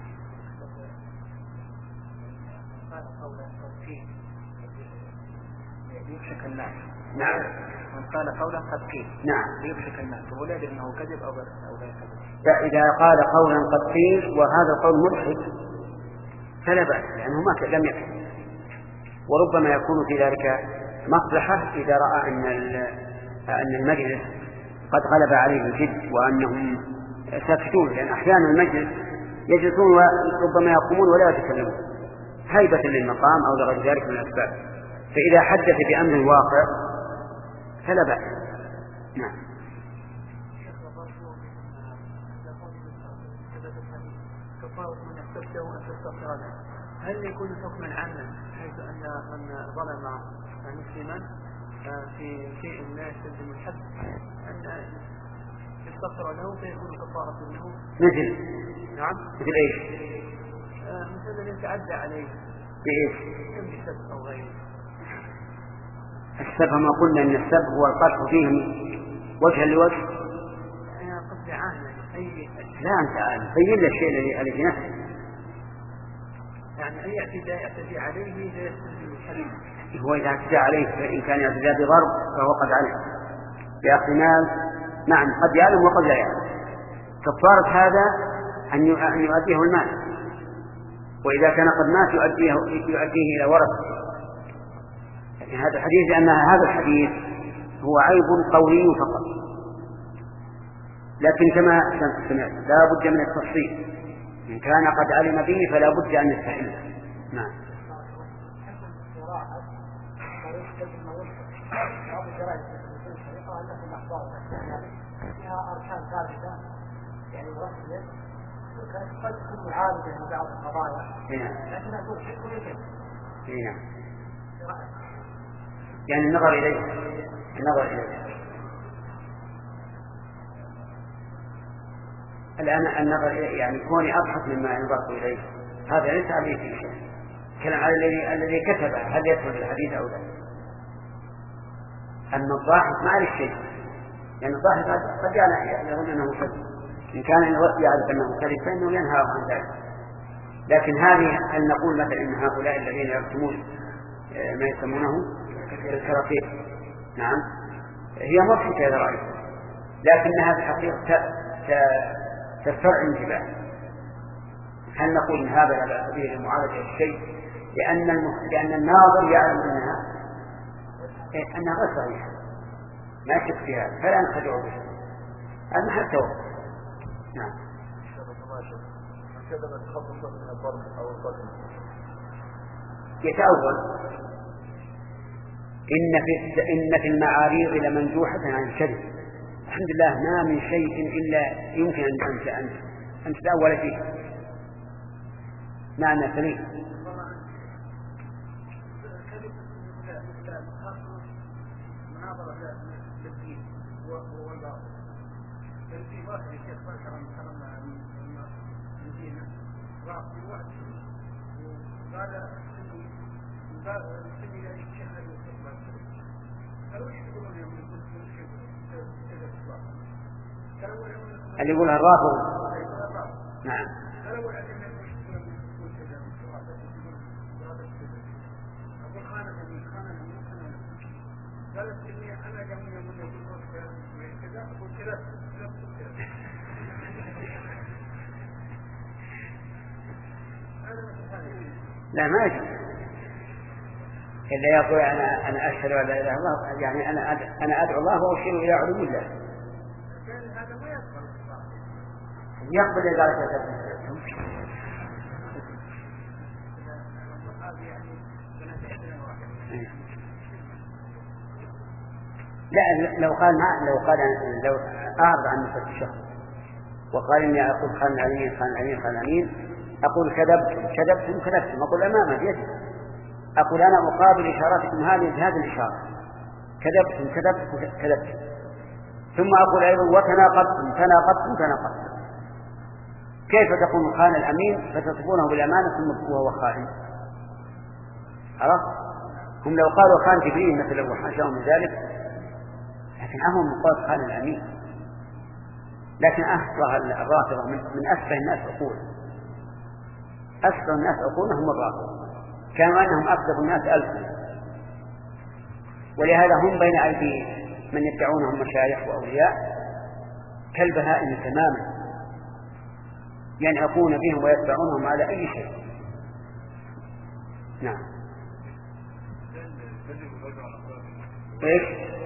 يفشك الناس. نعم. من قال قولا قد قيل. نعم. يفشك الناس ولا يدري أنه كذب أو غير كذب. إذا قال قولا قد قيل وهذا القول مضحك فلا بأس، لأنه ما لم يكن. وربما يكون في ذلك مصلحة إذا رأى أن أن المجلس قد غلب عليه الجد وأنهم ساكتون، لأن أحيانا المجلس يجلسون وربما يقومون ولا يتكلمون هيبة للمقام أو لغير ذلك من الأسباب، فإذا حدث بأمر واقع فلا بأس. نعم. هل يكون حكما عاما حيث أن من ظلم مسلما في شيء لا يستلزم الحد أن يستغفر له فيكون كفارة له؟ مثل نعم. مثل ايش؟ مثل أن يتعدى عليه بايش؟ بسب أو غيره. السب ما قلنا ان السب هو القذف فيه وجها لوجه. أنا قصدي عاما. أي لا أنت بين لي الشيء الذي في نفسك. يعني أي اعتداء يعتدي عليه لا يستلزم الحد. هو إذا اعتدى عليه فإن كان اعتداء بضرب فهو قد علم بأخذ مال. نعم قد يعلم وقد لا يعلم. كفارة هذا أن يؤديه المال، وإذا كان قد مات يؤديه, يؤديه إلى ورثه. لكن هذا الحديث لأن هذا الحديث هو عيب قولي فقط، لكن كما سمعت لا بد من التفصيل. إن كان قد علم به فلا بد أن يستحله. نعم. فيها أركان ثابتة يعني مرتبة وكانت قد تكون عارضة لبعض القضايا لكنها ترشد كل شيء. نعم. يعني النظر إليه النظر إليه الآن النظر إليه يعني كوني أبحث مما نظرت إليه هذا ليس عليه في شيء. كلام على الذي الذي كتبه هل يدخل في الحديث أو لا. أما الضاحك ما عليه شيء، لأن يعني الضاحك قد يظن أنه كذب. إن كان يعرف أنه كذب فإنه ينهى عن ذلك. لكن هذه أن نقول مثلا إن هؤلاء الذين يرسمون ما يسمونه الكراكيب نعم هي مضحكة إذا رأيت، لكنها الحقيقة تسترعي الانتباه. هل نقول إن هذا على سبيل المعالجة الشيء لأن لأن الناظر يعلم أنها أنها غير صحيحة ما شك فيها فلا نخدع به. هذا محل توقف. نعم. يتأول إن في إن في المعاريض لمنجوحة عن الكذب. الحمد لله ما من شيء إلا يمكن أن أن أن تتأول فيه. معنى سليم. اللي يقولها الرافض. نعم. لا ما يجب إلا يقول أنا أنا أشهد أن لا إله إلا الله، يعني أنا أنا أدعو الله وأشير إلى علو الله. يقبل ذلك لا لو قال ما لو قال لو أعرض عن نفس الشخص وقال إني أقول خان العليم خان العليم خان العليم أقول كذبت كذبت كذبت أقول أمامه يجب أقول أنا أقابل إشاراتكم هذه بهذه الإشارة كذبت كذبت كذبت ثم أقول أيضا وتناقضتم تناقضتم تناقضتم. كيف تكون خان الأمين فتصفونه بالأمانة ثم وهو خائن؟ عرفت؟ هم لو قالوا خان جبريل مثل وحاشاهم من ذلك، لكن أهم من قول خان الأمين. لكن أسفه الرافضة من أسفه الناس عقولا، أسفه الناس عقولا هم الرافضة، كانوا أنهم أكذب الناس ألفا. ولهذا هم بين أيدي من يدعونهم مشايخ وأولياء كالبهائم تماما، ينعقون بهم ويتبعونهم على أي شيء. نعم. إيش؟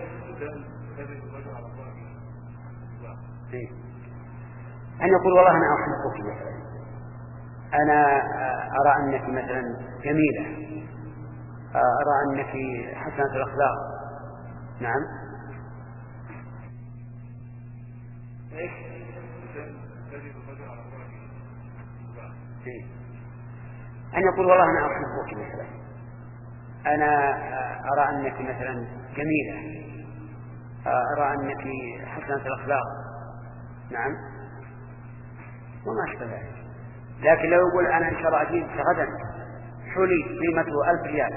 إيه؟ أن يقول والله أنا أحبك مثلا، أنا أرى أنك مثلا جميلة، أرى أنك حسنة الأخلاق. نعم. إيش؟ إيه؟ أن يقول والله أنا أحبك مثلا، أنا أرى أنك مثلا جميلة، أرى أنك حسنة الأخلاق. نعم. وما أشبه ذلك. لكن لو يقول أنا إن شاء الله أجيب غدا حلي قيمته ألف ريال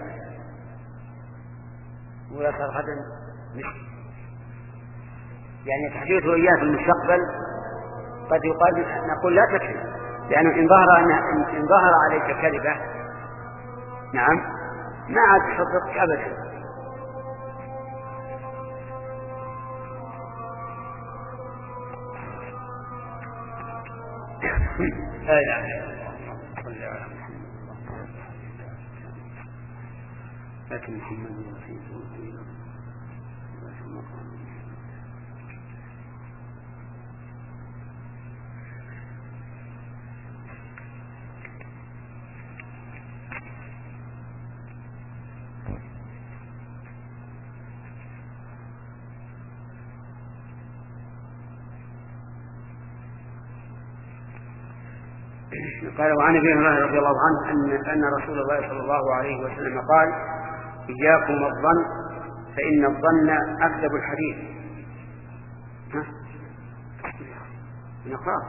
ويصير غدا مشكل، يعني تحديثه إياه في المستقبل قد يقال نقول لا تكفي، لأنه إن ظهر إن ظهر عليك كذبة نعم ما عاد تصدقك أبدا. لا إله إلا الله صلى على محمد لكن محمد رسول قال وعن ابي هريره رضي الله عنه ان ان رسول الله صلى الله عليه وسلم قال اياكم الظن فان الظن اكذب الحديث. ها نقرأ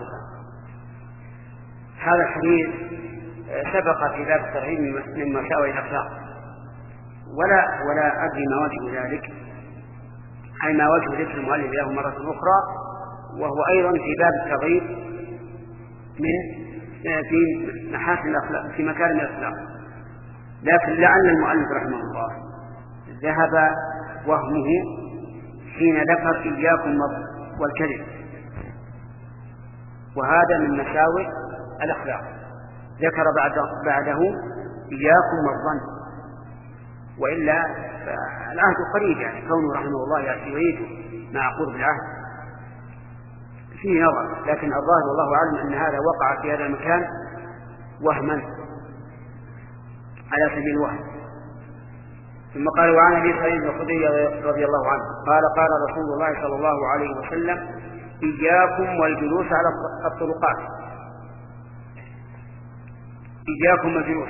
هذا الحديث سبق في باب الترهيب من مساوئ الاخلاق، ولا ولا ادري ما وجه ذلك، اي ما وجه ذكر المؤلف له مره اخرى، وهو ايضا في باب الترغيب من في محاسن الأخلاق في مكارم الأخلاق. لكن لعل المؤلف رحمه الله ذهب وهمه حين ذكر إياكم والكذب، وهذا من مساوئ الأخلاق. ذكر بعد بعده إياكم والظن، وإلا العهد قريب، يعني كونه رحمه الله يأتي ويجب مع قرب العهد فيه نظر، لكن الظاهر والله أعلم أن هذا وقع في هذا المكان وهما على سبيل الوهم. ثم قال وعن أبي سعيد الخدري رضي الله عنه قال قال رسول الله صلى الله عليه وسلم إياكم والجلوس على الطرقات. إياكم والجلوس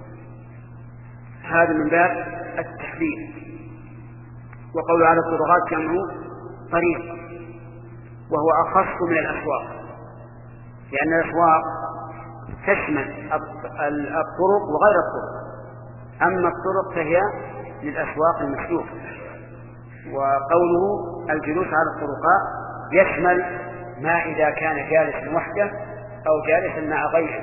هذا من باب التحذير، وقول على الطرقات جمع طريق، وهو أخص من الأسواق، لأن الأسواق تشمل الطرق وغير الطرق، أما الطرق فهي للأسواق المسلوكة. وقوله الجلوس على الطرقات يشمل ما إذا كان جالسا وحده أو جالسا مع غيره.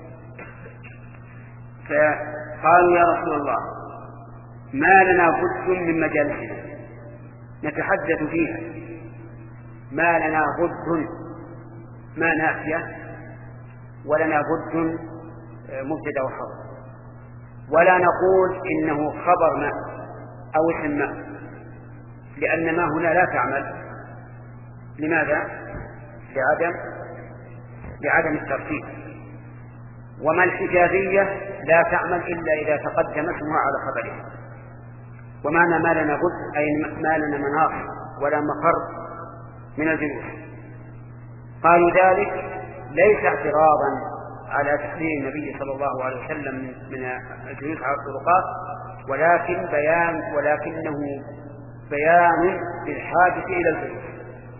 فقالوا يا رسول الله ما لنا بد من مجالسنا نتحدث فيها، ما لنا بد ما نافية، ولنا بد مبتدأ وخبر، ولا نقول إنه خبر ما أو اسم ما، لأن ما هنا لا تعمل. لماذا؟ لعدم لعدم الترتيب. وما الحجازية لا تعمل إلا إذا تقدم اسمها على خبره. ومعنى ما لنا بد أي ما لنا مناص ولا مفر من الجلوس. قالوا ذلك ليس اعتراضا على تحريم النبي صلى الله عليه وسلم من الجلوس على الطرقات، ولكن بيان ولكنه بيان للحاجة إلى الجلوس،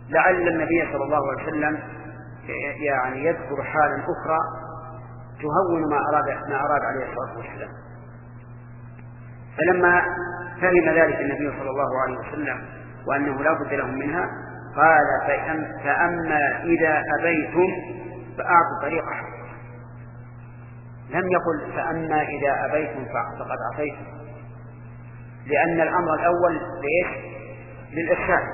لعل النبي صلى الله عليه وسلم يعني يذكر حالا أخرى تهون ما أراد, ما أراد عليه الصلاة والسلام. فلما فهم ذلك النبي صلى الله عليه وسلم وأنه لا بد لهم منها قال فأما إذا أبيتم فأعطوا طريق حق. لم يقل فأما إذا أبيتم فقد عصيتم، لأن الأمر الأول ليش؟ للإرشاد،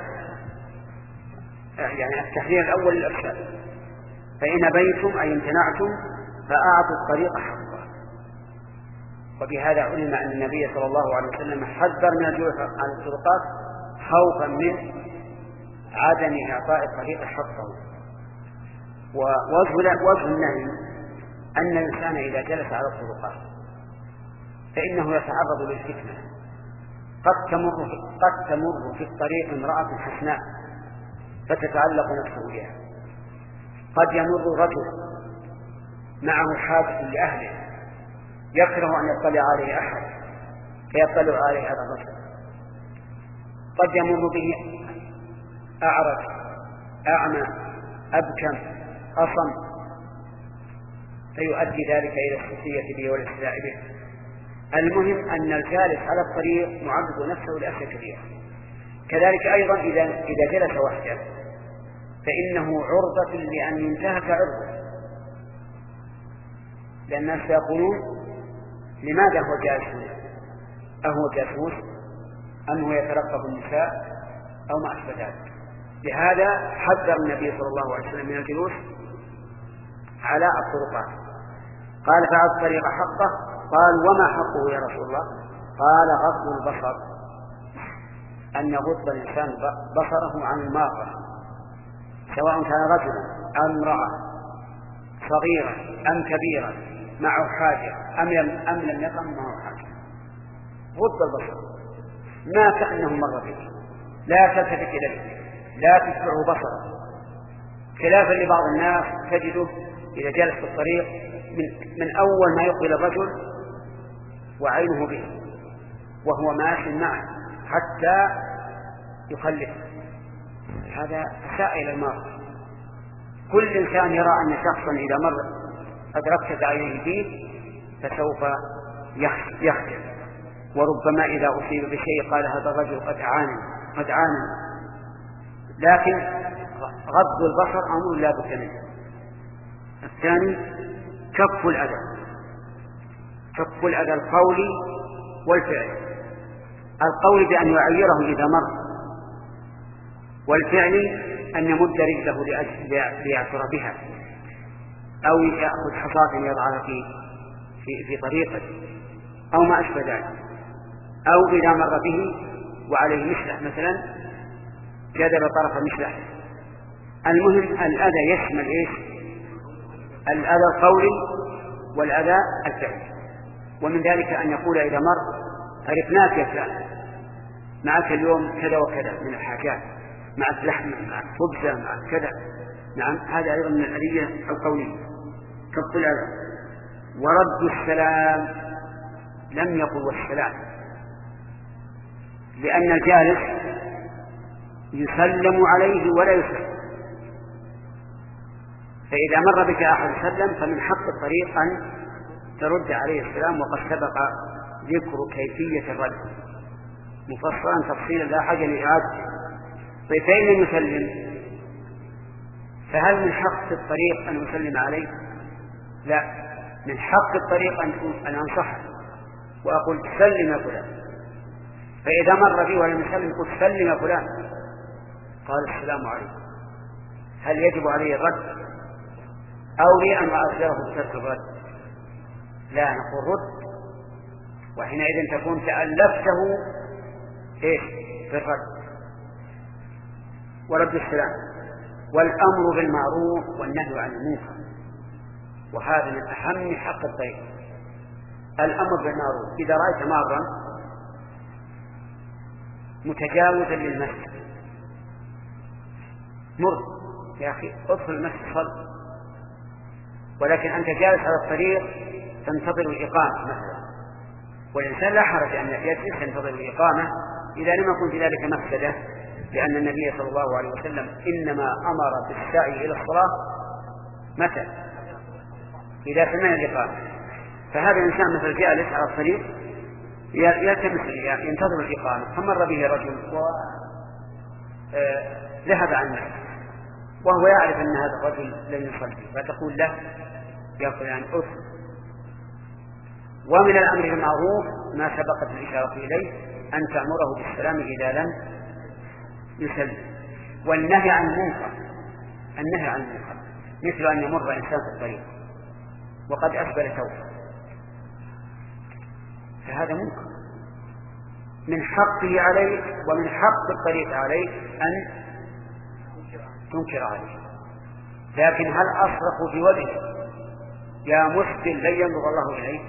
يعني التحذير الأول للإرشاد. فإن أبيتم أي امتنعتم فأعطوا الطريق حقه. وبهذا علم أن النبي صلى الله عليه وسلم حذر من الجلوس على الطرقات خوفا من عدم إعطاء الطريق حقه. ووجه النهي أن الإنسان إذا جلس على الطرقات فإنه يتعرض للفتنة. قد تمر قد تمر في الطريق امرأة حسناء فتتعلق نفسه بها، قد يمر رجل معه حاجة لأهله يكره أن يطلع عليه أحد فيطلع عليه هذا الرجل، قد يمر به أعرج أعمى أبكم أصم فيؤدي ذلك إلى السخرية به والاستهزاء به. المهم أن الجالس على الطريق معرض نفسه لأشياء كثيرة. كذلك أيضا إذا إذا جلس وحده فإنه عرضة لأن ينتهك عرضه، لأن الناس يقولون لماذا هو جالس هنا؟ أهو جاسوس أم هو يترقب النساء أو ما أشبه ذلك؟ لهذا حذر النبي صلى الله عليه وسلم من الجلوس على الطرقات. قال فأعطوا الطريق حقه. قال وما حقه يا رسول الله؟ قال غض البصر، أن يغض الإنسان بصره عن المارة سواء كان رجلا أم امرأة، صغيرا أم كبيرا، معه حاجة أم لم, أم لم يكن معه حاجة. غض البصر ما كأنه مر بك، لا تلتفت إليه، لا تتبعه بصره، خلافا لبعض الناس تجده إذا جلس في الطريق من, من أول ما يقبل الرجل وعينه به وهو ماشي معه حتى يخلف. هذا سائل المرء. كل إنسان يرى أن شخصا إذا مر قد ركز عينيه فيه فسوف يخجل، وربما إذا أصيب بشيء قال هذا الرجل قد عانى قد عانى. لكن غض البصر أمر لا بد منه. الثاني كف الأذى، كف الأذى القولي والفعل. القول بأن يعيره إذا مر، والفعل أن يمد رجله ليعثر بها أو يأخذ حصاة يضعها في, في, في طريقه أو ما أشبه ذلك، أو إذا مر به وعليه مشلح مثلا جذب طرف مشلح. المهم الأذى يشمل إيش؟ الأذى القولي والأذى الفعلي. ومن ذلك أن يقول إذا مر عرفناك يا فلان، معك اليوم كذا وكذا من الحاجات، معك لحمة، معك خبزة، معك كذا. نعم، هذا أيضا من الأذية القولية كف الأذى. ورد السلام لم يقل والسلام، لأن الجالس يسلم عليه ولا يسلم، فإذا مر بك أحد سلم فمن حق الطريق أن ترد عليه السلام. وقد سبق ذكر كيفية الرد مفصلا تفصيلا لا حاجة لإعادته. طيب فإن يسلم فهل من حق الطريق أن أسلم عليه؟ لا، من حق الطريق أن أنصحه وأقول سلم يا فلان. فإذا مر بي ولم يسلم قلت سلم يا فلان، قال السلام عليكم، هل يجب عليه الرد أو لي أن أعذره بترك الرد؟ لا، نقول رد، وحينئذ تكون تألفته إيش في الرد. ورد السلام والأمر بالمعروف والنهي عن المنكر، وهذا من أهم حق الطريق. الأمر بالمعروف، إذا رأيت مارا متجاوزا للمسجد مر يا أخي ادخل المسجد صل، ولكن أنت جالس على الطريق تنتظر الإقامة مثلا، والإنسان لا حرج أن يجلس ينتظر الإقامة إذا لم يكن في ذلك مفسدة لأن النبي صلى الله عليه وسلم إنما أمر بالسعي إلى الصلاة متى؟ إذا سمع الإقامة. فهذا الإنسان مثل جالس على الطريق يلتمس ينتظر الإقامة، فمر به رجل وذهب عن نفسه وهو يعرف أن هذا الرجل لن يصلي، فتقول له يا فلان أصل. ومن الأمر بالمعروف ما سبقت الإشارة إليه أن تأمره بالسلام إذا لم يسلم. والنهي عن المنكر، النهي عن المنكر مثل أن يمر إنسان في الطريق وقد أسبل ثوبه، فهذا منكر من حقه عليك ومن حق الطريق عليك أن تنكر عليه. لكن هل أصرخ في وجهه يا مسبل لن ينظر الله إليك؟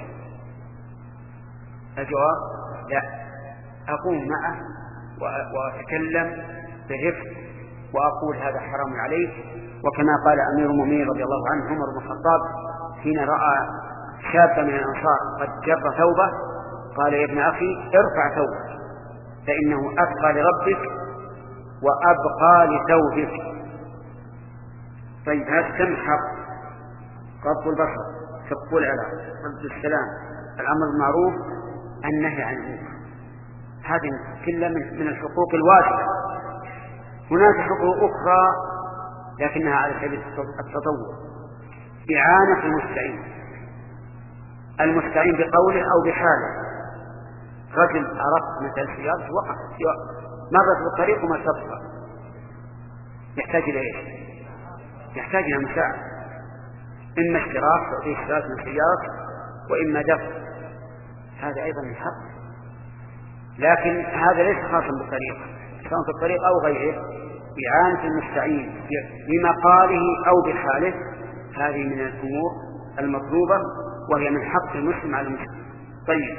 الجواب لا، أقوم معه وأتكلم برفق وأقول هذا حرام عليك. وكما قال أمير المؤمنين رضي الله عنه عمر بن الخطاب حين رأى شابا من الأنصار قد جر ثوبه قال يا ابن أخي ارفع ثوبك فإنه أبقى لربك وأبقى لثوبك. طيب هذا كم حق؟ غض البصر، حق العلاء، رد السلام، الأمر بالمعروف، النهي عن المنكر، هذه كلها من الحقوق الواجبة. هناك حقوق أخرى لكنها على سبيل التطوع. إعانة المستعين، المستعين بقوله أو بحاله. رجل عرف مثل سيارة وقف مرت بالطريق وما تبقى، يحتاج إلى إيش؟ يحتاج إلى مساعدة، إما اشتراك تعطيه اشتراك من سيارة وإما دفع، هذا أيضا من حق. لكن هذا ليس خاصا بالطريق، سواء في الطريق أو غيره. إعانة المستعين بمقاله أو بحاله هذه من الأمور المطلوبة وهي من حق المسلم على المسلم. طيب،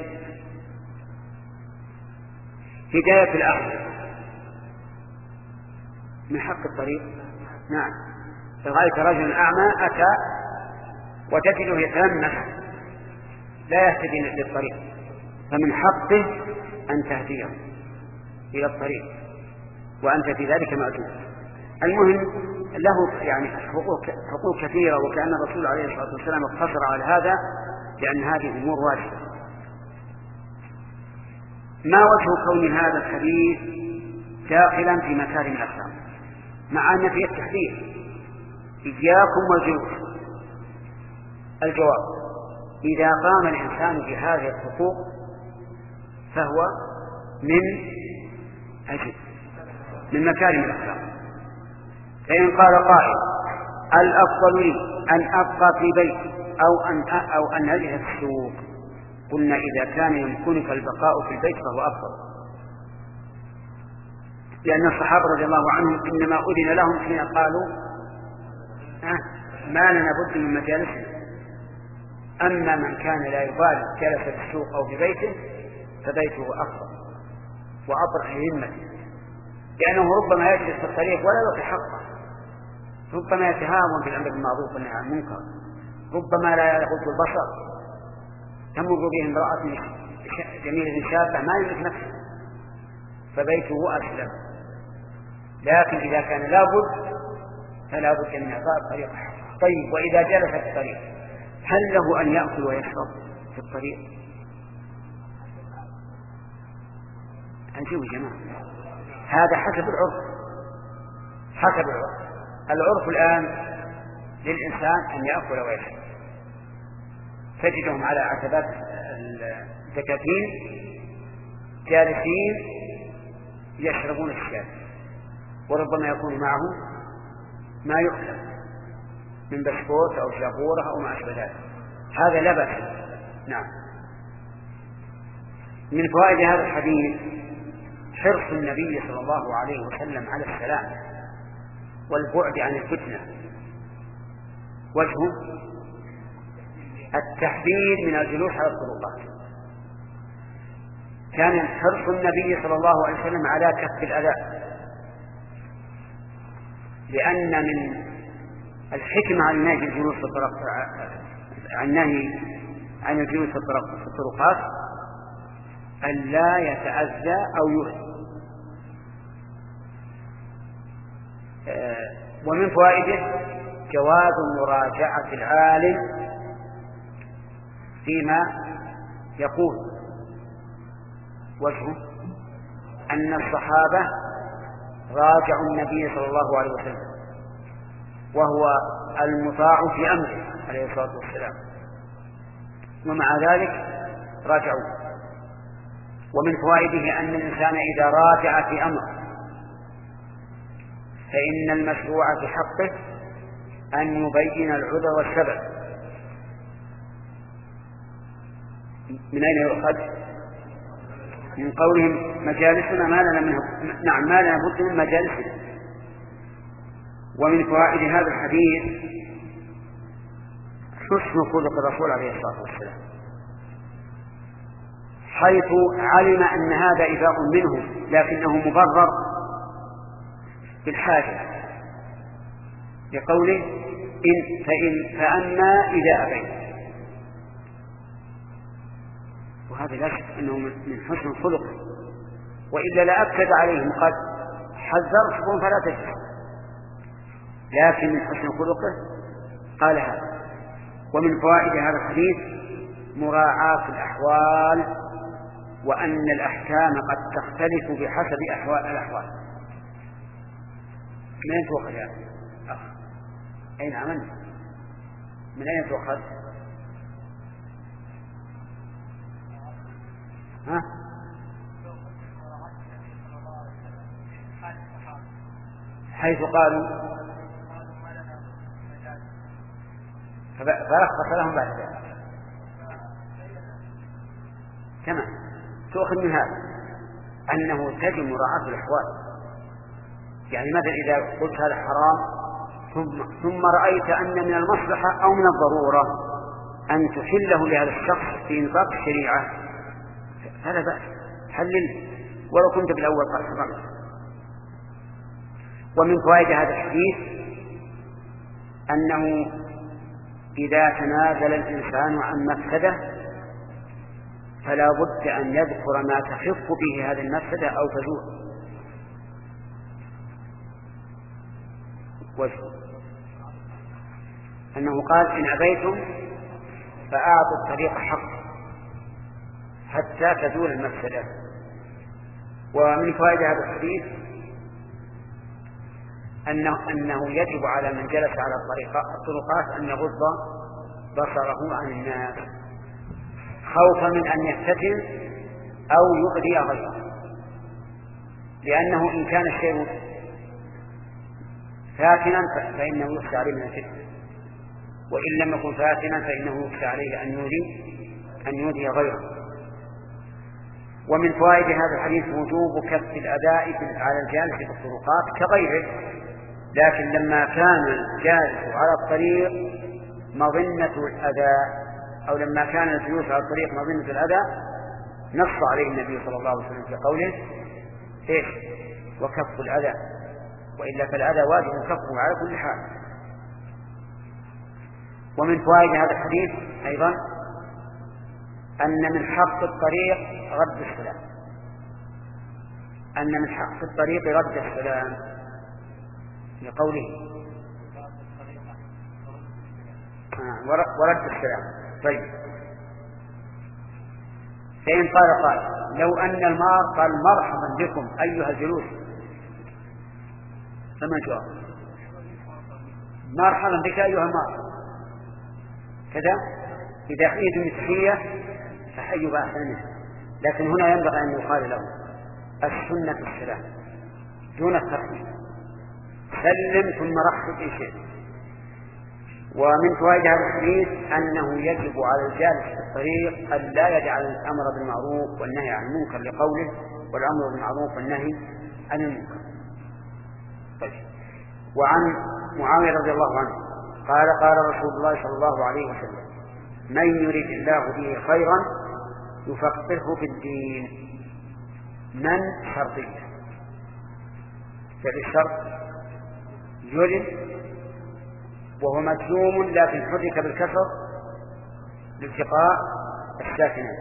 هداية الأخذ من حق الطريق. نعم، رأيت رجل أعمى أتى وتجده يتلمس لا يهتدي للطريق، فمن حقه أن تهديه إلى الطريق وأنت في ذلك مأجور. المهم له يعني حقوق, حقوق كثيرة، وكأن الرسول عليه الصلاة والسلام اقتصر على هذا لأن هذه أمور واجبة. ما وجه كون هذا الحديث داخلا في مكارم الأخلاق مع أن فيه التحذير إياكم والجلوس؟ الجواب: إذا قام الإنسان بهذه الحقوق فهو من أجل من مكارم الأخلاق. فإن قال قائل: الأفضل لي أن أبقى في بيت أو أن أو أن أجلس في السوق، قلنا إذا كان يمكنك البقاء في البيت فهو أفضل، لأن الصحابة رضي الله عنهم إنما أذن لهم حين قالوا آه ما لنا بد من مجالسنا. أما من كان لا يبالي جلس في السوق أو في بيته فبيته أفضل وأبرح لهمته، لأنه ربما يجلس في الطريق ولا يعطي حقه، ربما يتهاون بالأمر بالمعروف والنهي عن المنكر، ربما لا يغض البصر، تمر به امرأة جميلة شابة ما يملك نفسه فبيته أسلم. لكن إذا كان لابد فلا بد من إعطاء الطريق. طيب، وإذا جلس في الطريق هل له أن يأكل ويشرب في الطريق؟ أنتم يا جماعة، هذا حسب العرف، حسب العرف. العرف الآن للإنسان أن يأكل ويشرب، تجدهم على عتبات الدكاكين جالسين يشربون الشاي، وربما يكون معه ما يؤكل من بسكوت أو شابورة أو ما أشبه ذلك، هذا لا بأس. نعم. من فوائد هذا الحديث حرص النبي صلى الله عليه وسلم على السلام والبعد عن الفتنة. وجهه التحذير من الجلوس على الطرقات. كان حرص النبي صلى الله عليه وسلم على كف الأذى، لأن من الحكمة عن النهي الجلوس في الطرق عن النهي عن الجلوس في الطرقات أن لا يتأذى أو يؤذى. ومن فوائده جواز مراجعة العالم فيما يقول. وجهه أن الصحابة راجعوا النبي صلى الله عليه وسلم وهو المطاع في أمره عليه الصلاة والسلام، ومع ذلك راجعوا. ومن فوائده أن الإنسان إذا راجع في أمر فإن المشروع في حقه أن يبين العذر والسبب. من أين يؤخذ؟ من قولهم مجالسنا ما لنا منه، نعم ما لنا بد من مجالسنا. ومن فوائد هذا الحديث حسن خلق الرسول عليه الصلاة والسلام، حيث علم أن هذا إيذاء منه لكنه مبرر بالحاجة، لقوله إن فإن فأما إذا أبيت. وهذا لا شك أنه من حسن خلقه، وإلا لأكد عليهم قد حذرتكم فلا تجلسوا، لكن من حسن خلقه قال هذا. ومن فوائد هذا الحديث مراعاة الأحوال، وأن الأحكام قد تختلف بحسب أحوال الأحوال. من أين تؤخذ هذا؟ أخ أين عملنا؟ من أين تؤخذ؟ ها؟ حيث قالوا فرخص لهم بعد ذلك. كما تؤخذ من هذا أنه تجب مراعاة الأحوال. يعني مثلا إذا قلت هذا حرام ثم, ثم رأيت أن من المصلحة أو من الضرورة أن تحله لهذا الشخص في نطاق الشريعة هذا بأس، حلل ولو كنت بالأول قال حرام. ومن فوائد هذا الحديث أنه إذا تنازل الإنسان عن مفسدة فلا بد أن يذكر ما تخف به هذه المفسدة أو تزول. وجه أنه قال إن أبيتم فأعطوا الطريق حق حتى تزول المفسدة. ومن فوائد هذا الحديث أنه, أنه يجب على من جلس على الطرقات أن يغض بصره عن الناس خوفا من أن يفتتن أو يؤذي غيره، لأنه إن كان الشيء فاتنا فإنه يخشى عليه من الفتنة، وإن لم يكن فاتنا فإنه يخشى عليه أن يؤذي أن يؤذي غيره. ومن فوائد هذا الحديث وجوب كف الأداء على الجالس في الطرقات كغيره، لكن لما كان الجالس على الطريق مظنة الأذى أو لما كان الجلوس على الطريق مظنة الأذى نص عليه النبي صلى الله عليه وسلم في قوله إيش؟ وكف الأذى، وإلا فالأذى واجب كفه على كل حال. ومن فوائد هذا الحديث أيضا أن من حق الطريق رد السلام، أن من حق الطريق رد السلام لقوله آه ورد السلام. طيب فإن قال قال لو أن المار قال مرحبا بكم أيها الجلوس فما جواب؟ مرحبا بك أيها المار كذا، إذا حييتم التحية فحيوا بأحسن منها، لكن هنا ينبغي أن يقال له السنة السلام دون الترحيب، سلم ثم رحب إن شئت. ومن فوائد هذا الحديث أنه يجب على الجالس في الطريق أن لا يجعل الأمر بالمعروف والنهي عن المنكر لقوله والأمر بالمعروف والنهي عن المنكر. طيب. وعن معاوية رضي الله عنه قال قال رسول الله صلى الله عليه وسلم من يريد الله به خيرا يفقهه في الدين. من شرطية ففي الشرط يريد وهو مجزوم لكن حرك بالكسر لالتقاء الساكنين،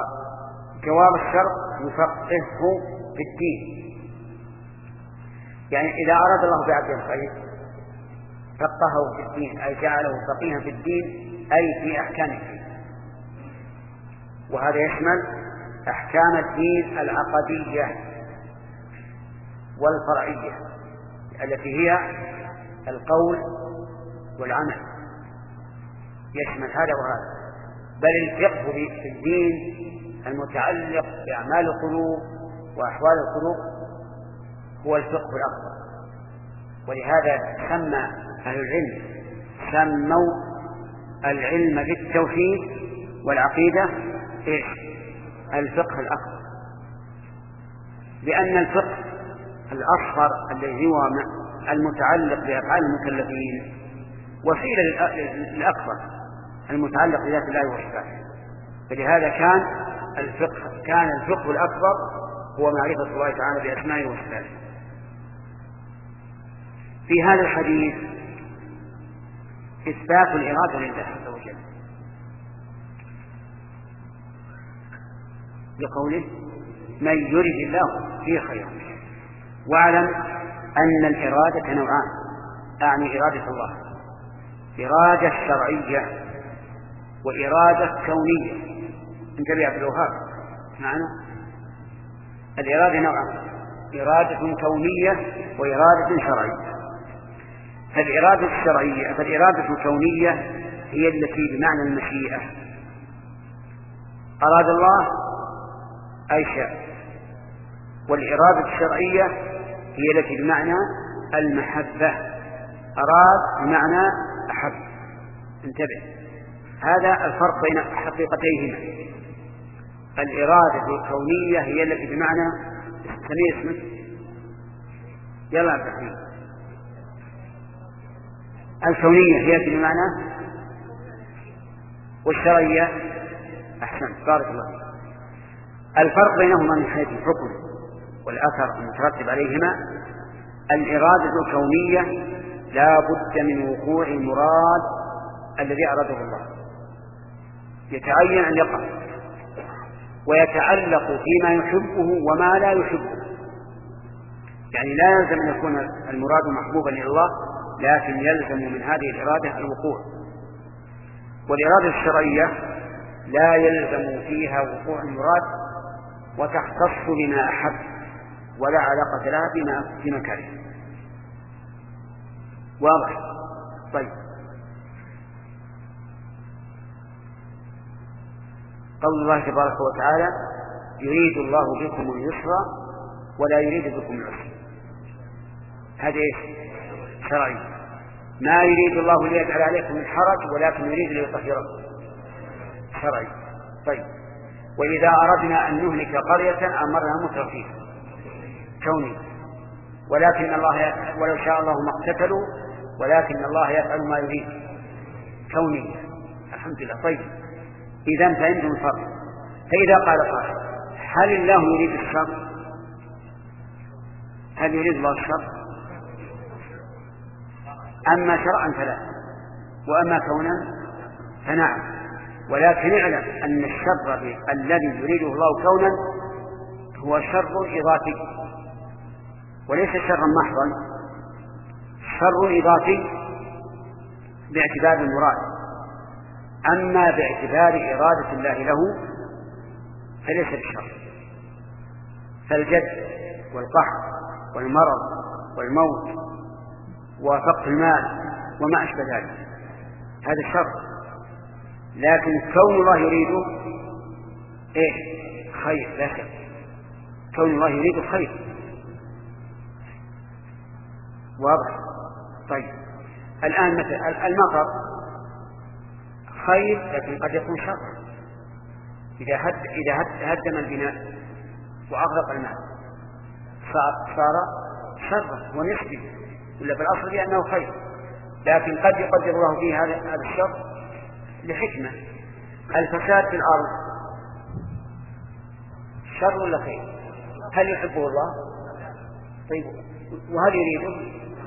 وجواب الشرط يفقهه في الدين. يعني إذا أراد الله بعبد الخير فقهه في الدين، أي جعله فقيها في الدين، أي في أحكام الدين. وهذا يشمل أحكام الدين العقدية والفرعية التي هي القول والعمل، يشمل هذا وهذا. بل الفقه في الدين المتعلق بأعمال القلوب وأحوال القلوب هو الفقه الأكبر. ولهذا سمى أهل العلم سموا العلم بالتوحيد والعقيدة إيش؟ الفقه الأكبر، لأن الفقه الأصغر الذي هو المتعلق بأفعال المكلفين وسيلة للأكبر المتعلق بذات الله وصفاته. فلهذا كان الفقه كان الفقه الأكبر هو معرفة الله تعالى بأسمائه وصفاته. في هذا الحديث إثبات الإرادة لله عز وجل بقوله من يرد الله فيه خيرا. واعلم أن الإرادة نوعان، أعني إرادة الله، إرادة شرعية وإرادة كونية. انتبه يا عبد الوهاب معنا، الإرادة نوعان، إرادة كونية وإرادة شرعية. فالإرادة الشرعية فالإرادة الكونية هي التي بمعنى المشيئة، أراد الله أي شاء. والإرادة الشرعية هي التي بمعنى المحبة، أراد بمعنى أحب. انتبه، هذا الفرق بين حقيقتيهما. الإرادة الكونية هي التي بمعنى سمي اسمك يلا عبد الرحمن. الكونية هي التي بمعنى، والشرعية أحسن بارك الله فيك. الفرق بينهما من حيث الحكم والأثر المترتب عليهما: الإرادة الكونية لا بد من وقوع المراد الذي أراده الله، يتعين أن يقع ويتعلق فيما يحبه وما لا يحبه. يعني لا يلزم أن يكون المراد محبوبا إلى الله، لكن يلزم من هذه الإرادة الوقوع. والإرادة الشرعية لا يلزم فيها وقوع المراد وتختص بما أحب ولا علاقة لها بما في مكانه. واضح؟ طيب، قول الله تبارك وتعالى: يريد الله بكم اليسر ولا يريد بكم العسر. هذا ايش؟ شرعي. ما يريد الله ليجعل عليكم الحرج ولكن يريد ليطهركم. شرعي. طيب، وإذا أردنا أن نهلك قرية أمرنا مترفيها. كوني. ولكن الله ولو شاء الله ما اقتتلوا ولكن الله يفعل ما يريد. كوني. الحمد لله. طيب، إذا فهمتم الفرق. فإذا قال قائل: هل الله يريد الشر؟ هل يريد الله الشر؟ أما شرعا فلا، وأما كونا فنعم. ولكن اعلم أن الشر الذي يريده الله كونا هو شر إضافي وليس شرا محضا، شر إضافي باعتبار المراد. أما باعتبار إرادة الله له فليس بشر. فالجد والقحط والمرض والموت وفقد المال وما أشبه ذلك هذا الشر، لكن كون الله يريده إيه؟ خير، لا شك. كون الله يريد الخير. واضح؟ طيب، الآن مثل المطر خير لكن قد يكون شر. إذا هد إذا هد هدم البناء وأغرق الماء صار صار شر ونسبي، ولا بالأصل لأنه خير، لكن قد يقدر الله فيه هذا هذا الشر لحكمة. الفساد في الأرض شر ولا خير؟ هل يحبه الله؟ طيب، وهل يريده؟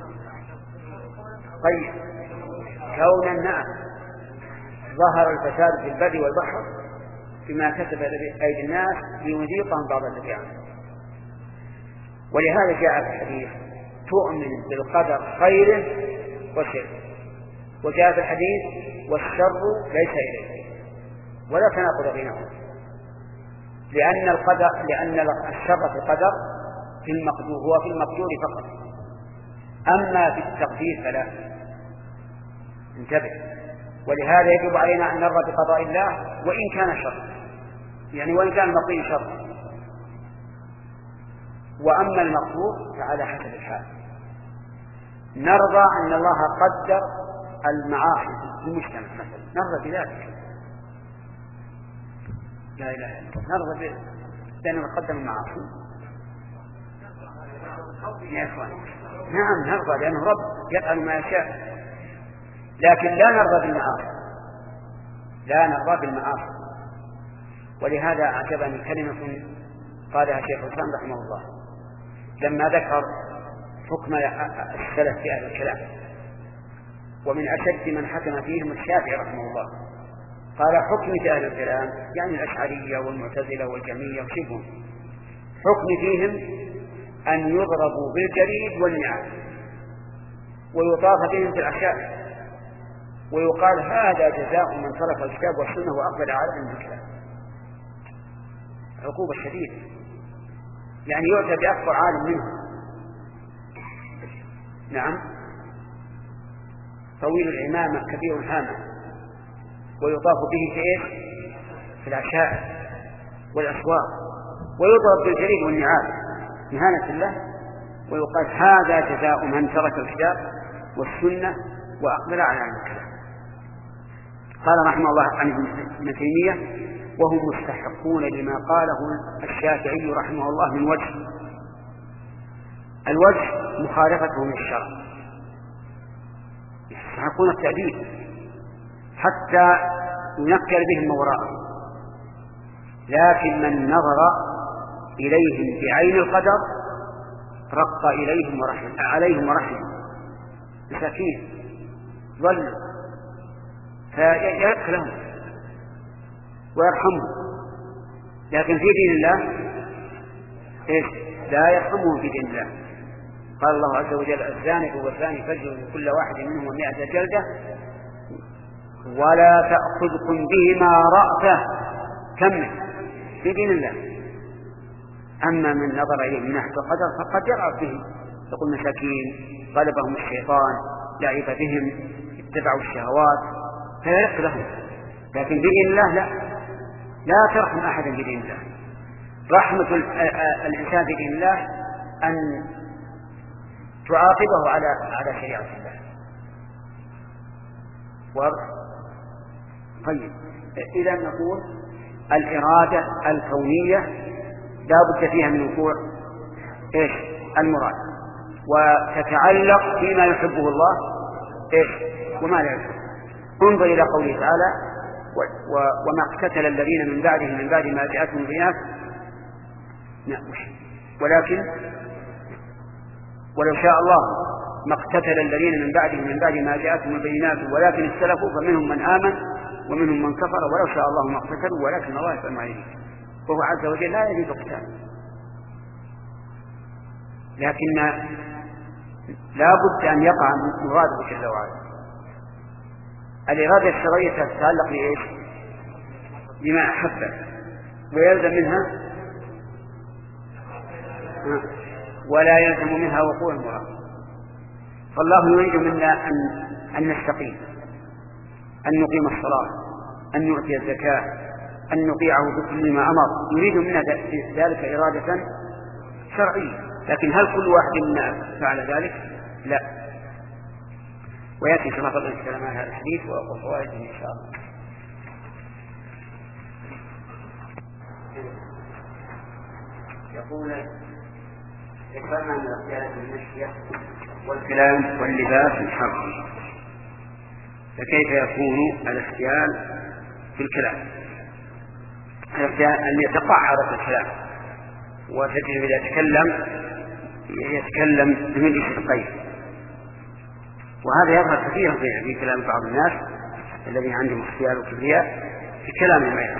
طيب، كونا نعم، ظهر الفساد في البر والبحر بما كسب أيدي الناس ليذيقهم بعض الذي عملوا. ولهذا جاء في الحديث تؤمن بالقدر خيره وشره. وجاء في الحديث والشر ليس إليه، ولا تناقض بينهم، لأن القدر لأن الشر في القدر في المقدور هو في المقدور فقط، أما في التقدير فلا. انتبه. ولهذا يجب علينا أن نرضى بقضاء الله وإن كان شر، يعني وإن كان المقدور شر. وأما المقدور فعلى حسب الحال. نرضى أن الله قدر المعاصي في المجتمع مثلا، نرضى بذلك، لا إله إلا الله، نرضى بأنه قدم المعاصي يا إخوان. نعم نرضى لأنه رب يفعل ما يشاء، لكن لا نرضى بالمعاصي، لا نرضى بالمعاصي. ولهذا أعجبني كلمة قالها شيخ الإسلام رحمه الله لما ذكر حكم السلف في أهل الكلام، ومن أشد من حكم فيهم الشافعي رحمه الله. قال حكم في أهل الكلام يعني الأشعرية والمعتزلة والجهمية وشبههم، حكم فيهم أن يضربوا بالجريد والنعال ويطاف بهم في الأحشاء، ويقال هذا جزاء من ترك الكتاب والسنة وأقبل على علم الكلام. عقوبة شديدة، يعني يؤتى بأكبر عالم منه. نعم، طويل العمامة كبير الهامة، ويطاف به في إيش؟ في العشاء والأسواق، ويضرب بالجريد والنعال إهانة الله، ويقال هذا جزاء من ترك الكتاب والسنة وأقبل على علم الكلام. قال رحمه الله عن ابن تيمية وهم مستحقون لما قاله الشافعي رحمه الله من وجه. الوجه مخالفتهم للشرع، يستحقون التأديب حتى ينكر بهم ما وراءهم. لكن من نظر إليهم بعين القدر رق إليهم ورحم عليهم ورحم مساكين ظل فيرق لهم ويرحمهم. لكن في دين الله إيش؟ لا يرحمهم في دين الله. قال الله عز وجل الزاني والزاني فاجلدوا كل واحد منهم مئة جلدة ولا تأخذكم بهما رأفة كمل في دين الله. أما من نظر إليه من ناحية القدر فقد يرأف به، يقول مساكين غلبهم الشيطان لعب بهم اتبعوا الشهوات فيرق لهم. لكن بدين الله لا، لا ترحم أحدا بدين الله. رحمة الإنسان بدين الله أن تعاقبه على على شريعة الله. واضح؟ طيب، إذا نقول الإرادة الكونية لا بد فيها من وقوع إيش؟ المراد، وتتعلق فيما يحبه الله إيش؟ وما لا يحبه. انظر إلى قوله تعالى وما اقتتل الذين من بعدهم من بعد ما جاءتهم البينات ولكن ولو شاء الله ما اقتتل الذين من بعدهم من بعد ما جاءتهم البينات ولكن اختلفوا فمنهم من آمن ومنهم من كفر ولو شاء الله ما اقتتلوا ولكن الله يفعل ما يريد. وهو عز وجل لا يريد القتال، لكن لا بد أن يقع مراده جل وعلا. الإرادة الشرعية تتعلق بإيش؟ بما أحبه ويلزم منها ولا يلزم منها وقوع المراد. فالله يريد منا أن أن نستقيم، أن نقيم الصلاة، أن نؤتي الزكاة، أن نطيعه بكل ما أمر. يريد منا ذلك إرادة شرعية، لكن هل كل واحد منا فعل ذلك؟ لا. ويأتي كما فضل الكلام عن هذا الحديث وفوائده إن شاء الله. يقول ذكرنا من الاختيارات المشية والكلام واللباس الحرب، فكيف يكون الاختيار في الكلام؟ أن يتقعر في الكلام، وتجد إذا يتكلم يتكلم من الشقين، وهذا يظهر كثيرا في كلام بعض الناس الذين عندهم اختيار وكبرياء في كلامهم أيضا.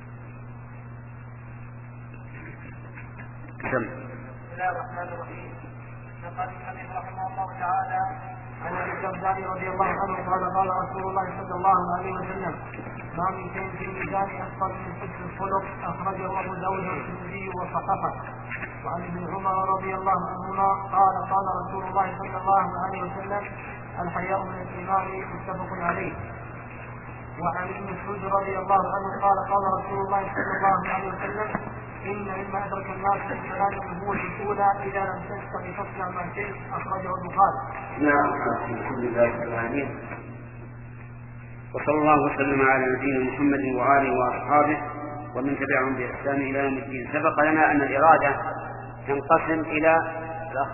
بسم الله الرحمن الرحيم. لقد سمع رحمه الله تعالى عن ابي الدرداء رضي الله عنه قال قال رسول الله صلى الله عليه وسلم: ما من شيء في الميزان اثقل من حسن الخلق، اخرجه ابو داود والترمذي وصححه. وعن ابن عمر رضي الله عنهما قال قال رسول الله صلى الله عليه وسلم: الحياء من الايمان، متفق عليه. وعن ابن مسعود رضي الله عنه قال قال رسول الله صلى الله عليه وسلم: إن مما أدرك الناس من كلام النبوة الأولى إذا لم تستطع فاصنع ما شئت، أخرجه البخاري. نعم، الحمد لله رب العالمين، وصلى الله وسلم على نبينا محمد وآله وأصحابه ومن تبعهم بإحسان إلى يوم الدين. سبق لنا أن الإرادة تنقسم إلى ثلاث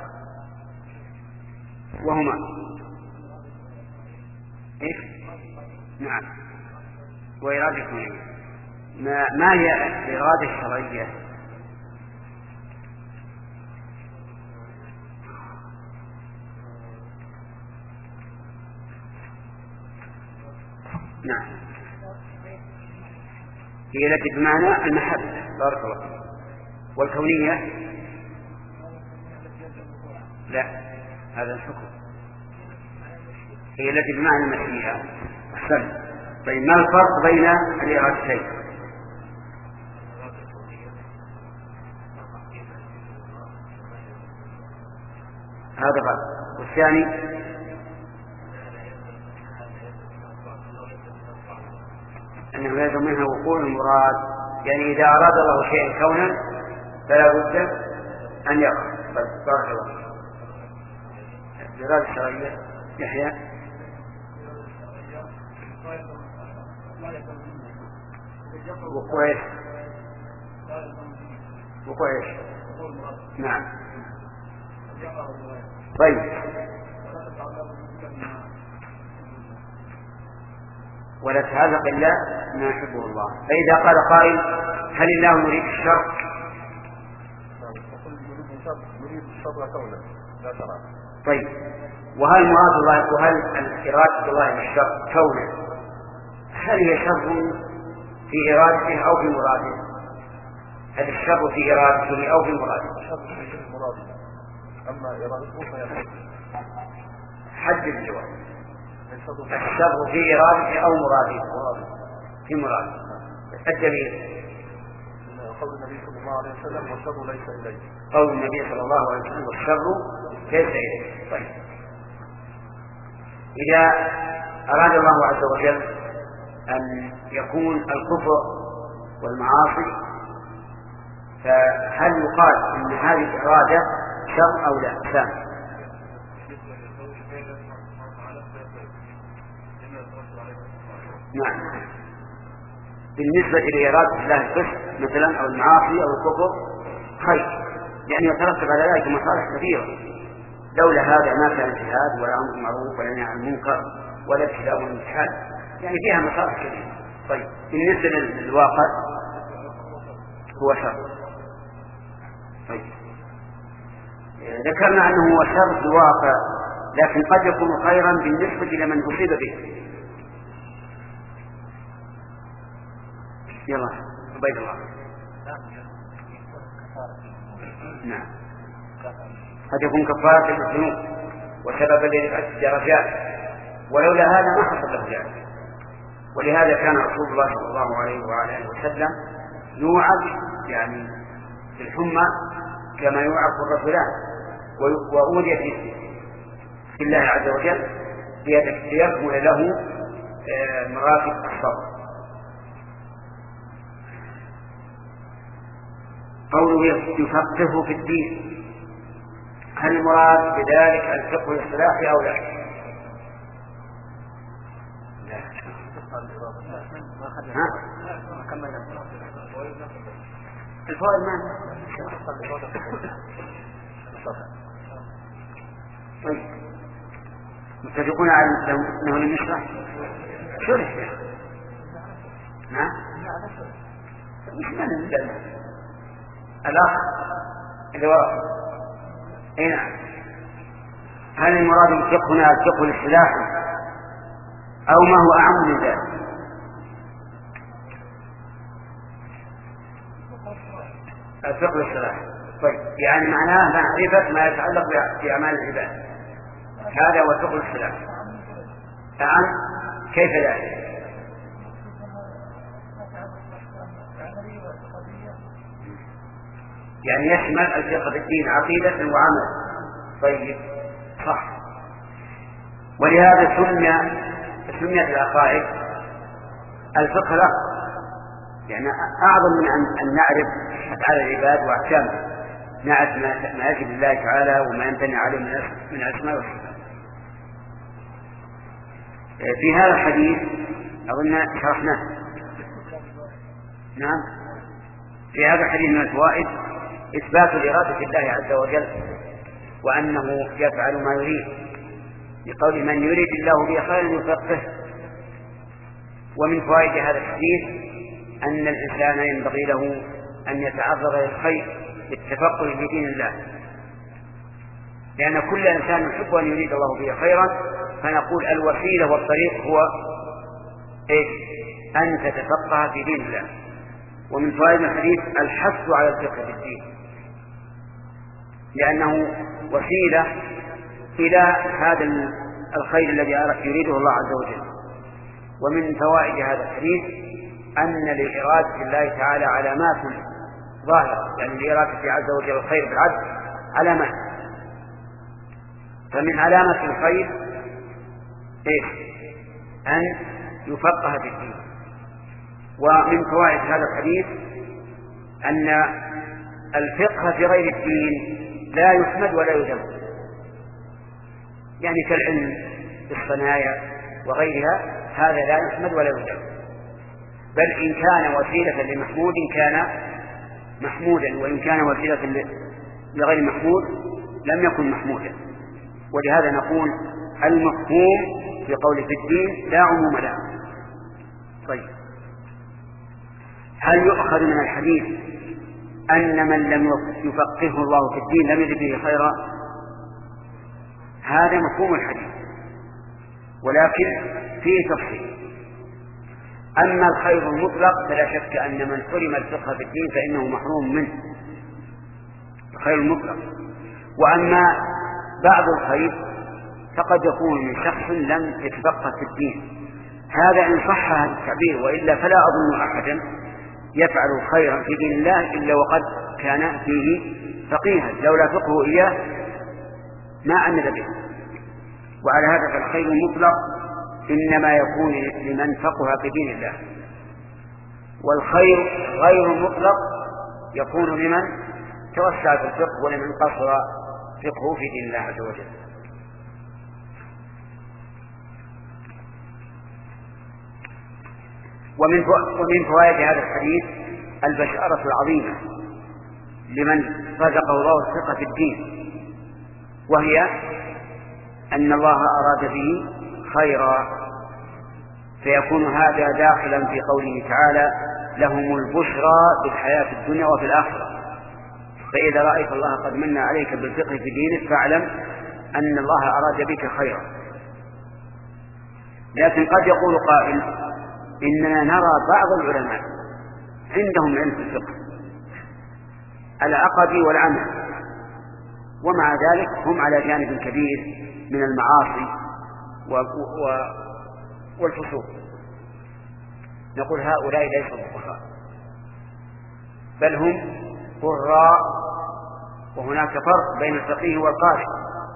وهما إيش؟ نعم، وإرادة كونية. ما, ما هي الإرادة الشرعية؟ نعم، هي التي بمعنى المحبة، بارك الله فيك. والكونية لا، هذا الحكم. هي التي بمعنى المشيئة. أحسن. طيب، ما الفرق بين الإرادتين؟ هذا غلط. والثاني أنه لازم منها وقوع المراد، يعني إذا أراد الله شيئا كونا فلا بد أن يقع. بارك الله. الإرادة الشرعية يحيى وقوع ايش؟ وقوع ايش؟ نعم. طيب، ولا تعلق إلا ما يحبه الله. فإذا قال قائل: هل الله يريد الشر؟ طيب، وهل مراد الله وهل إرادة الله الشر كونه هل هي شر في إرادته أو في مراده؟ هل الشر في إرادته أو في مراده؟ أما إرادته فهي حد الجواب. الشر في إرادته أو مراده؟ في مراده. الدليل قول النبي صلى الله عليه وسلم: والشر ليس إليه. قول النبي صلى الله عليه وسلم: والشر ليس إليه. طيب، إذا أراد الله عز وجل أن يكون الكفر والمعاصي، فهل يقال أن هذه الإرادة شر أو لا؟ سام. نعم، بالنسبة لإرادة الله الكفر مثلا أو المعاصي أو الكفر خير، لأن يترتب على ذلك مصالح كثيرة. لولا هذا ما كان جهاد ولا أمر معروف ولا نهي عن المنكر ولا ابتلاء والامتحان، يعني فيها مصالح كثيرة. طيب، بالنسبة للواقع هو شر. طيب، ذكرنا أنه هو شر في الواقع، لكن قد يكون خيرا بالنسبة إلى من أصيب به. يلا عبيد الله. نعم، قد يكون كفارة للذنوب وسببا لرفعة الدرجات، ولولا هذا ما حصل له ذلك. ولهذا كان رسول الله صلى الله عليه وآله وسلم يوعظ يعني في الحمى كما يوعظ الرجلان، وأوذي في الله عز وجل ليكمل له مراتب الصبر. قوله يفقهه في الدين، هل المراد بذلك الفقه الاصطلاحي أو لا؟ ها؟ الفوائد ما طيب، متفقون على أنه لم يشرح؟ شرح ها؟ مش معنى الجنة الأخ اللي وراء. أي نعم. هل المراد بالفقه هنا الفقه الاصطلاحي أو ما هو أعم من ذلك؟ الفقه الاصطلاحي. طيب يعني معناه معرفة ما يتعلق بأعمال العباد، هذا هو فقه الخلاف. نعم كيف ذلك؟ يعني يشمل الفقه في الدين عقيدة وعمل. طيب صح. ولهذا سمي سميت العقائد الفقه الأكبر، يعني أعظم من أن نعرف أفعال العباد وأحكامه، نعرف ما يجب لله تعالى وما يمتنع عليه من الأسماء والصفات. في هذا الحديث أظن شرحناه. نعم في هذا الحديث من الفوائد إثبات إرادة الله عز وجل وأنه يفعل ما يريد، بقول من يريد الله به خيرا يفقهه. ومن فوائد هذا الحديث أن الإنسان ينبغي له أن يتعرض للخير بالتفقه في دين الله، لأن كل إنسان يحب أن يريد الله به خيرا، فنقول الوسيلة والطريق هو إيه؟ أن تتفقه في دين الله. ومن فوائد الحديث الحث على الفقه في الدين، لأنه وسيلة إلى هذا الخير الذي يريده الله عز وجل. ومن فوائد هذا الحديث أن لإرادة الله تعالى علامات ظاهرة، يعني لإرادته عز وجل الخير بالعبد علامات. فمن علامة الخير إيه؟ أن يفقه في الدين. ومن فوائد هذا الحديث أن الفقه في غير الدين لا يحمد ولا يذم، يعني كالعلم بالصنايع وغيرها، هذا لا يحمد ولا يذم، بل إن كان وسيلة لمحمود كان محمودا، وإن كان وسيلة لغير محمود لم يكن محمودا. ولهذا نقول المفهوم في قول في الدين لا عموم له. طيب هل يؤخذ من الحديث أن من لم يفقهه الله في الدين لم يجد به خيرا؟ هذا مفهوم الحديث، ولكن فيه تفصيل. أما الخير المطلق فلا شك أن من حرم الفقه في الدين فإنه محروم منه، الخير المطلق. وأما بعض الخير فقد يكون من شخص لم يتفقه في الدين، هذا إن صح هذا التعبير، وإلا فلا أظن أحدا يفعل خيرا في دين الله إلا وقد كان فيه فقيها، لولا فقه إياه ما عمل به. وعلى هذا فالخير المطلق إنما يكون لمن فقه في دين الله، والخير غير المطلق يكون لمن توسع في الفقه ولمن قصر فقهه في دين الله عز وجل. ومن فوائد هذا الحديث البشارة العظيمة لمن رزقه الله الثقة في الدين، وهي أن الله أراد به خيرا، فيكون هذا داخلا في قوله تعالى لهم البشرى في الحياة الدنيا وفي الآخرة. فإذا رأيت الله قد من عليك بالفقه في دينك فاعلم أن الله أراد بك خيرا. لكن قد يقول قائل إننا نرى بعض العلماء عندهم علم في الفقه العقدي والعمل، ومع ذلك هم على جانب كبير من المعاصي والفسوق. نقول هؤلاء ليسوا فقهاء، بل هم قراء، وهناك فرق بين الفقيه والقارئ.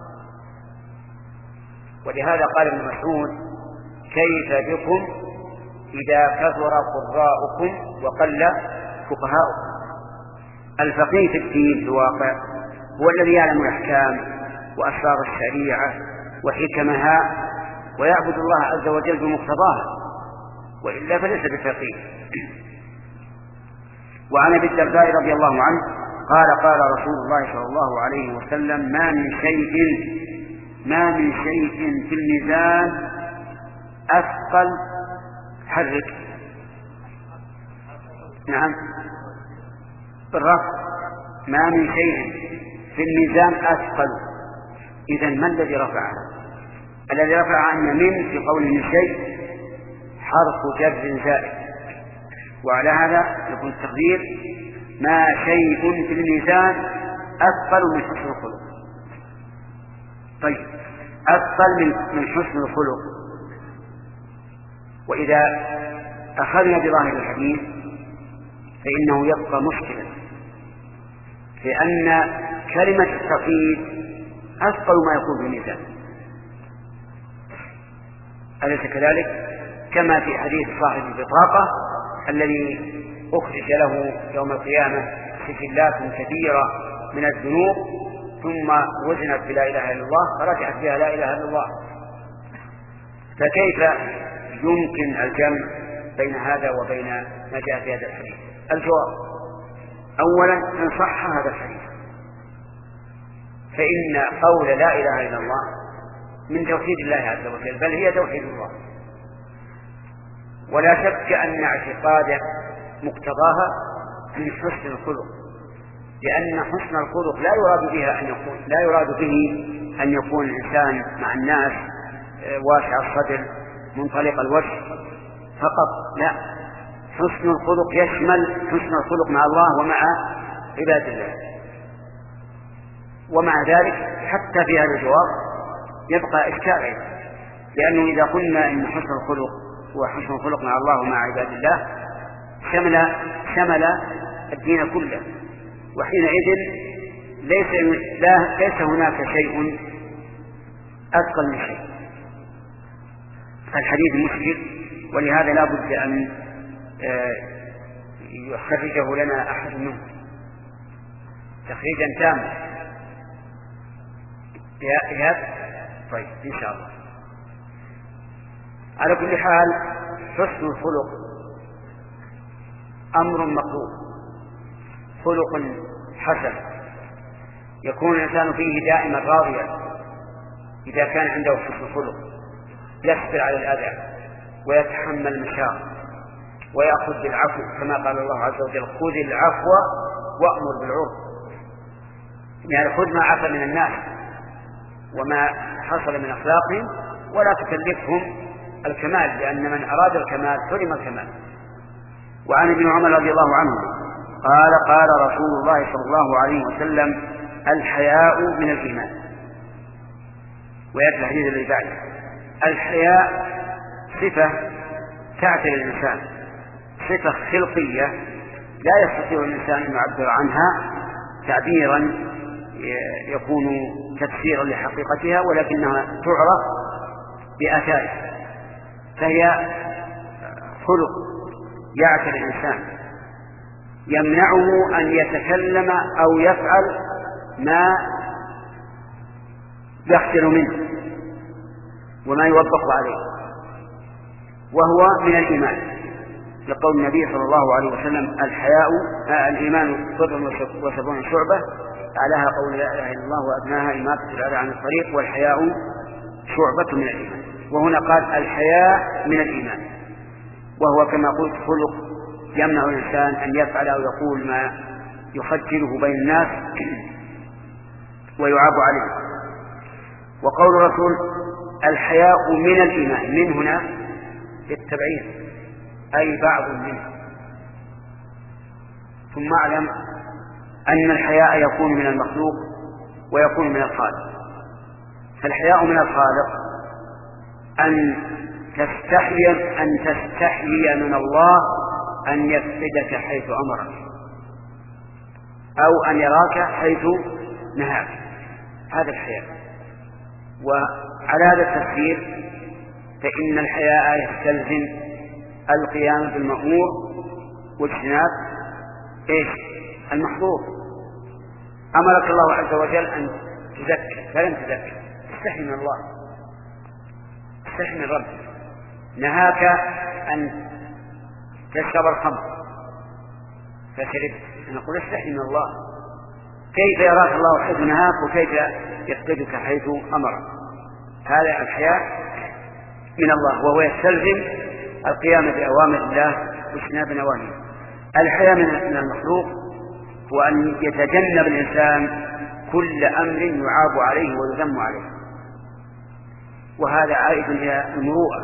ولهذا قال ابن مسعود كيف بكم إذا كثر قراءكم وقل فقهاؤكم. الفقيه في الدين في الواقع هو الذي يعلم الأحكام وأسرار الشريعة وحكمها ويعبد الله عز وجل بمقتضاها، وإلا فليس بفقيه. وعن ابي الدرداء رضي الله عنه قال قال رسول الله صلى الله عليه وسلم ما من شيء ما من شيء في الميزان أثقل حرك نعم بالرفع ما من شيء في الميزان أثقل. إذن ما الذي رفعه؟ الذي رفع أن من في قول من شيء حرف جر زائد، وعلى هذا يكون التقدير ما شيء في الميزان أثقل من حسن الخلق. طيب أثقل من من حسن الخلق، وإذا أخذنا بظاهر الحديث فإنه يبقى مشكلا، لأن كلمة التقييد أثقل ما يكون في الميزان، أليس كذلك؟ كما في حديث صاحب البطاقة الذي أخرج له يوم القيامة سجلات كثيرة من الذنوب ثم وزنت بلا إله إلا الله فرجعت بها لا إله إلا الله. فكيف يمكن الجمع بين هذا وبين ما جاء في هذا الحديث؟ الجواب: أولا إن صح هذا الحديث فإن قول لا إله إلا الله من توحيد الله عز وجل، بل هي توحيد الله، ولا شك أن اعتقاد مقتضاها من حسن الخلق، لأن حسن الخلق لا يراد بها أن يكون لا يراد به أن يكون الإنسان مع الناس واسع الصدر منطلق الوجه فقط، لا، حسن الخلق يشمل حسن الخلق مع الله ومع عباد الله. ومع ذلك حتى في هذا الجواب يبقى إشكال، لأنه إذا قلنا إن حسن الخلق هو حسن الخلق مع الله ومع عباد الله شمل شمل الدين كله، وحينئذ ليس لا ليس هناك شيء أثقل من شيء. الحديث مشكل، ولهذا لا بد أن يخرجه لنا أحد منه تخريجا تاما. يا طيب إن شاء الله. على كل حال حسن الخلق أمر مطلوب، خلق حسن يكون الإنسان فيه دائما راضيا إذا كان عنده حسن خلق، يصبر على الأذى ويتحمل المشاق ويأخذ بالعفو كما قال الله عز وجل: خذ العفو وأمر بالعرف، يعني خذ ما عفى من الناس وما حصل من أخلاقهم ولا تكلفهم الكمال، لأن من أراد الكمال حرم الكمال. وعن ابن عمر رضي الله عنه قال: قال رسول الله صلى الله عليه وسلم: الحياء من الإيمان. ويأتي الحديث الذي بعده: الحياء صفة تعتري الإنسان، صفة خلقية لا يستطيع الإنسان أن يعبر عنها تعبيرا يكون تفسيرا لحقيقتها، ولكنها تعرف بآثارها، فهي خلق يعتري الإنسان يمنعه أن يتكلم أو يفعل ما يخجل منه وما يوبخ عليه، وهو من الإيمان، لقول النبي صلى الله عليه وسلم: الحياء الإيمان بضع وسبعون شعبة، أعلاها قول لا إله إلا الله وأدناها إماتة الأذى عن الطريق، والحياء شعبة من الإيمان. وهنا قال: الحياء من الإيمان، وهو كما قلت خلق يمنع الإنسان أن يفعل أو يقول ما يخجله بين الناس ويعاب عليه. وقول الرسول: الحياء من الإيمان، من هنا للتبعيد، أي بعض منه. ثم اعلم أن الحياء يكون من المخلوق ويكون من الخالق. فالحياء من الخالق أن تستحي أن تستحيي من الله أن يفقدك حيث أمرك أو أن يراك حيث نهاك، هذا الحياء. وعلى هذا التفسير فإن الحياء يستلزم القيام بالمأمور واجتناب إيش؟ المحظور. أمرك الله عز وجل أن تزكي فلم تزكي، استحي من الله، استحي من ربك. نهاك أن تشرب الخمر فشربت، نقول استحي من الله. كيف يراك الله حيث نهاك وكيف يفقدك حيث أمرك؟ هذا الحياء من الله، وهو يستلزم القيام بأوامر الله واجتناب نواهيه. الحياء من المخلوق هو أن يتجنب الإنسان كل أمر يعاب عليه ويذم عليه، وهذا عائد إلى المروءة.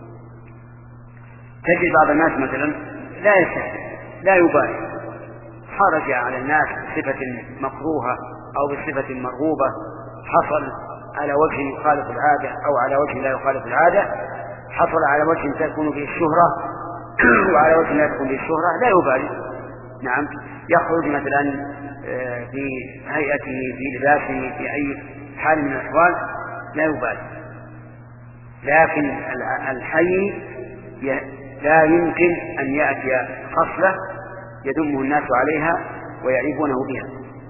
تجد بعض الناس مثلا لا يستحي لا يبالي، خرج على الناس بصفة مكروهة أو بصفة مرغوبة، حصل على وجه يخالف العادة أو على وجه لا يخالف العادة، حصل على وجه تكون به الشهرة وعلى وجه لا تكون به الشهرة، لا يبالي. نعم، يخرج مثلا في هيئته في لباسه في أي حال من الأحوال لا يبالي. لكن الحي لا يمكن أن يأتي خصلة يدمه الناس عليها ويعيبونه بها.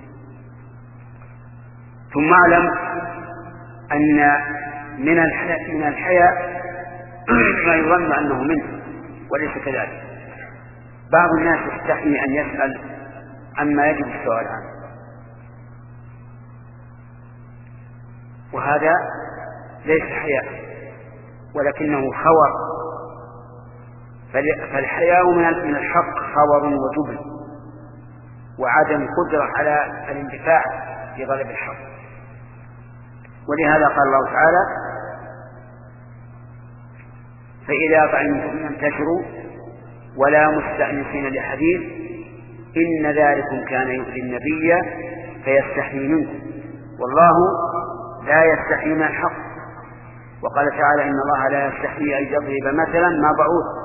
ثم اعلم أن من من الحياء ما يظن أنه منه وليس كذلك. بعض الناس يستحي أن يسأل عما يجب السؤال عنه، وهذا ليس حياء ولكنه خور. فالحياء من الحق خور وجبن وعدم قدرة على الاندفاع في غلب الحق. ولهذا قال الله تعالى: فإذا فعلتم فانتشروا ولا مستأنسين لحديث إن ذلكم كان يؤذي النبي فيستحيي منكم والله لا يستحيي من الحق. وقال تعالى: إن الله لا يستحيي أن يضرب مثلا ما بعوض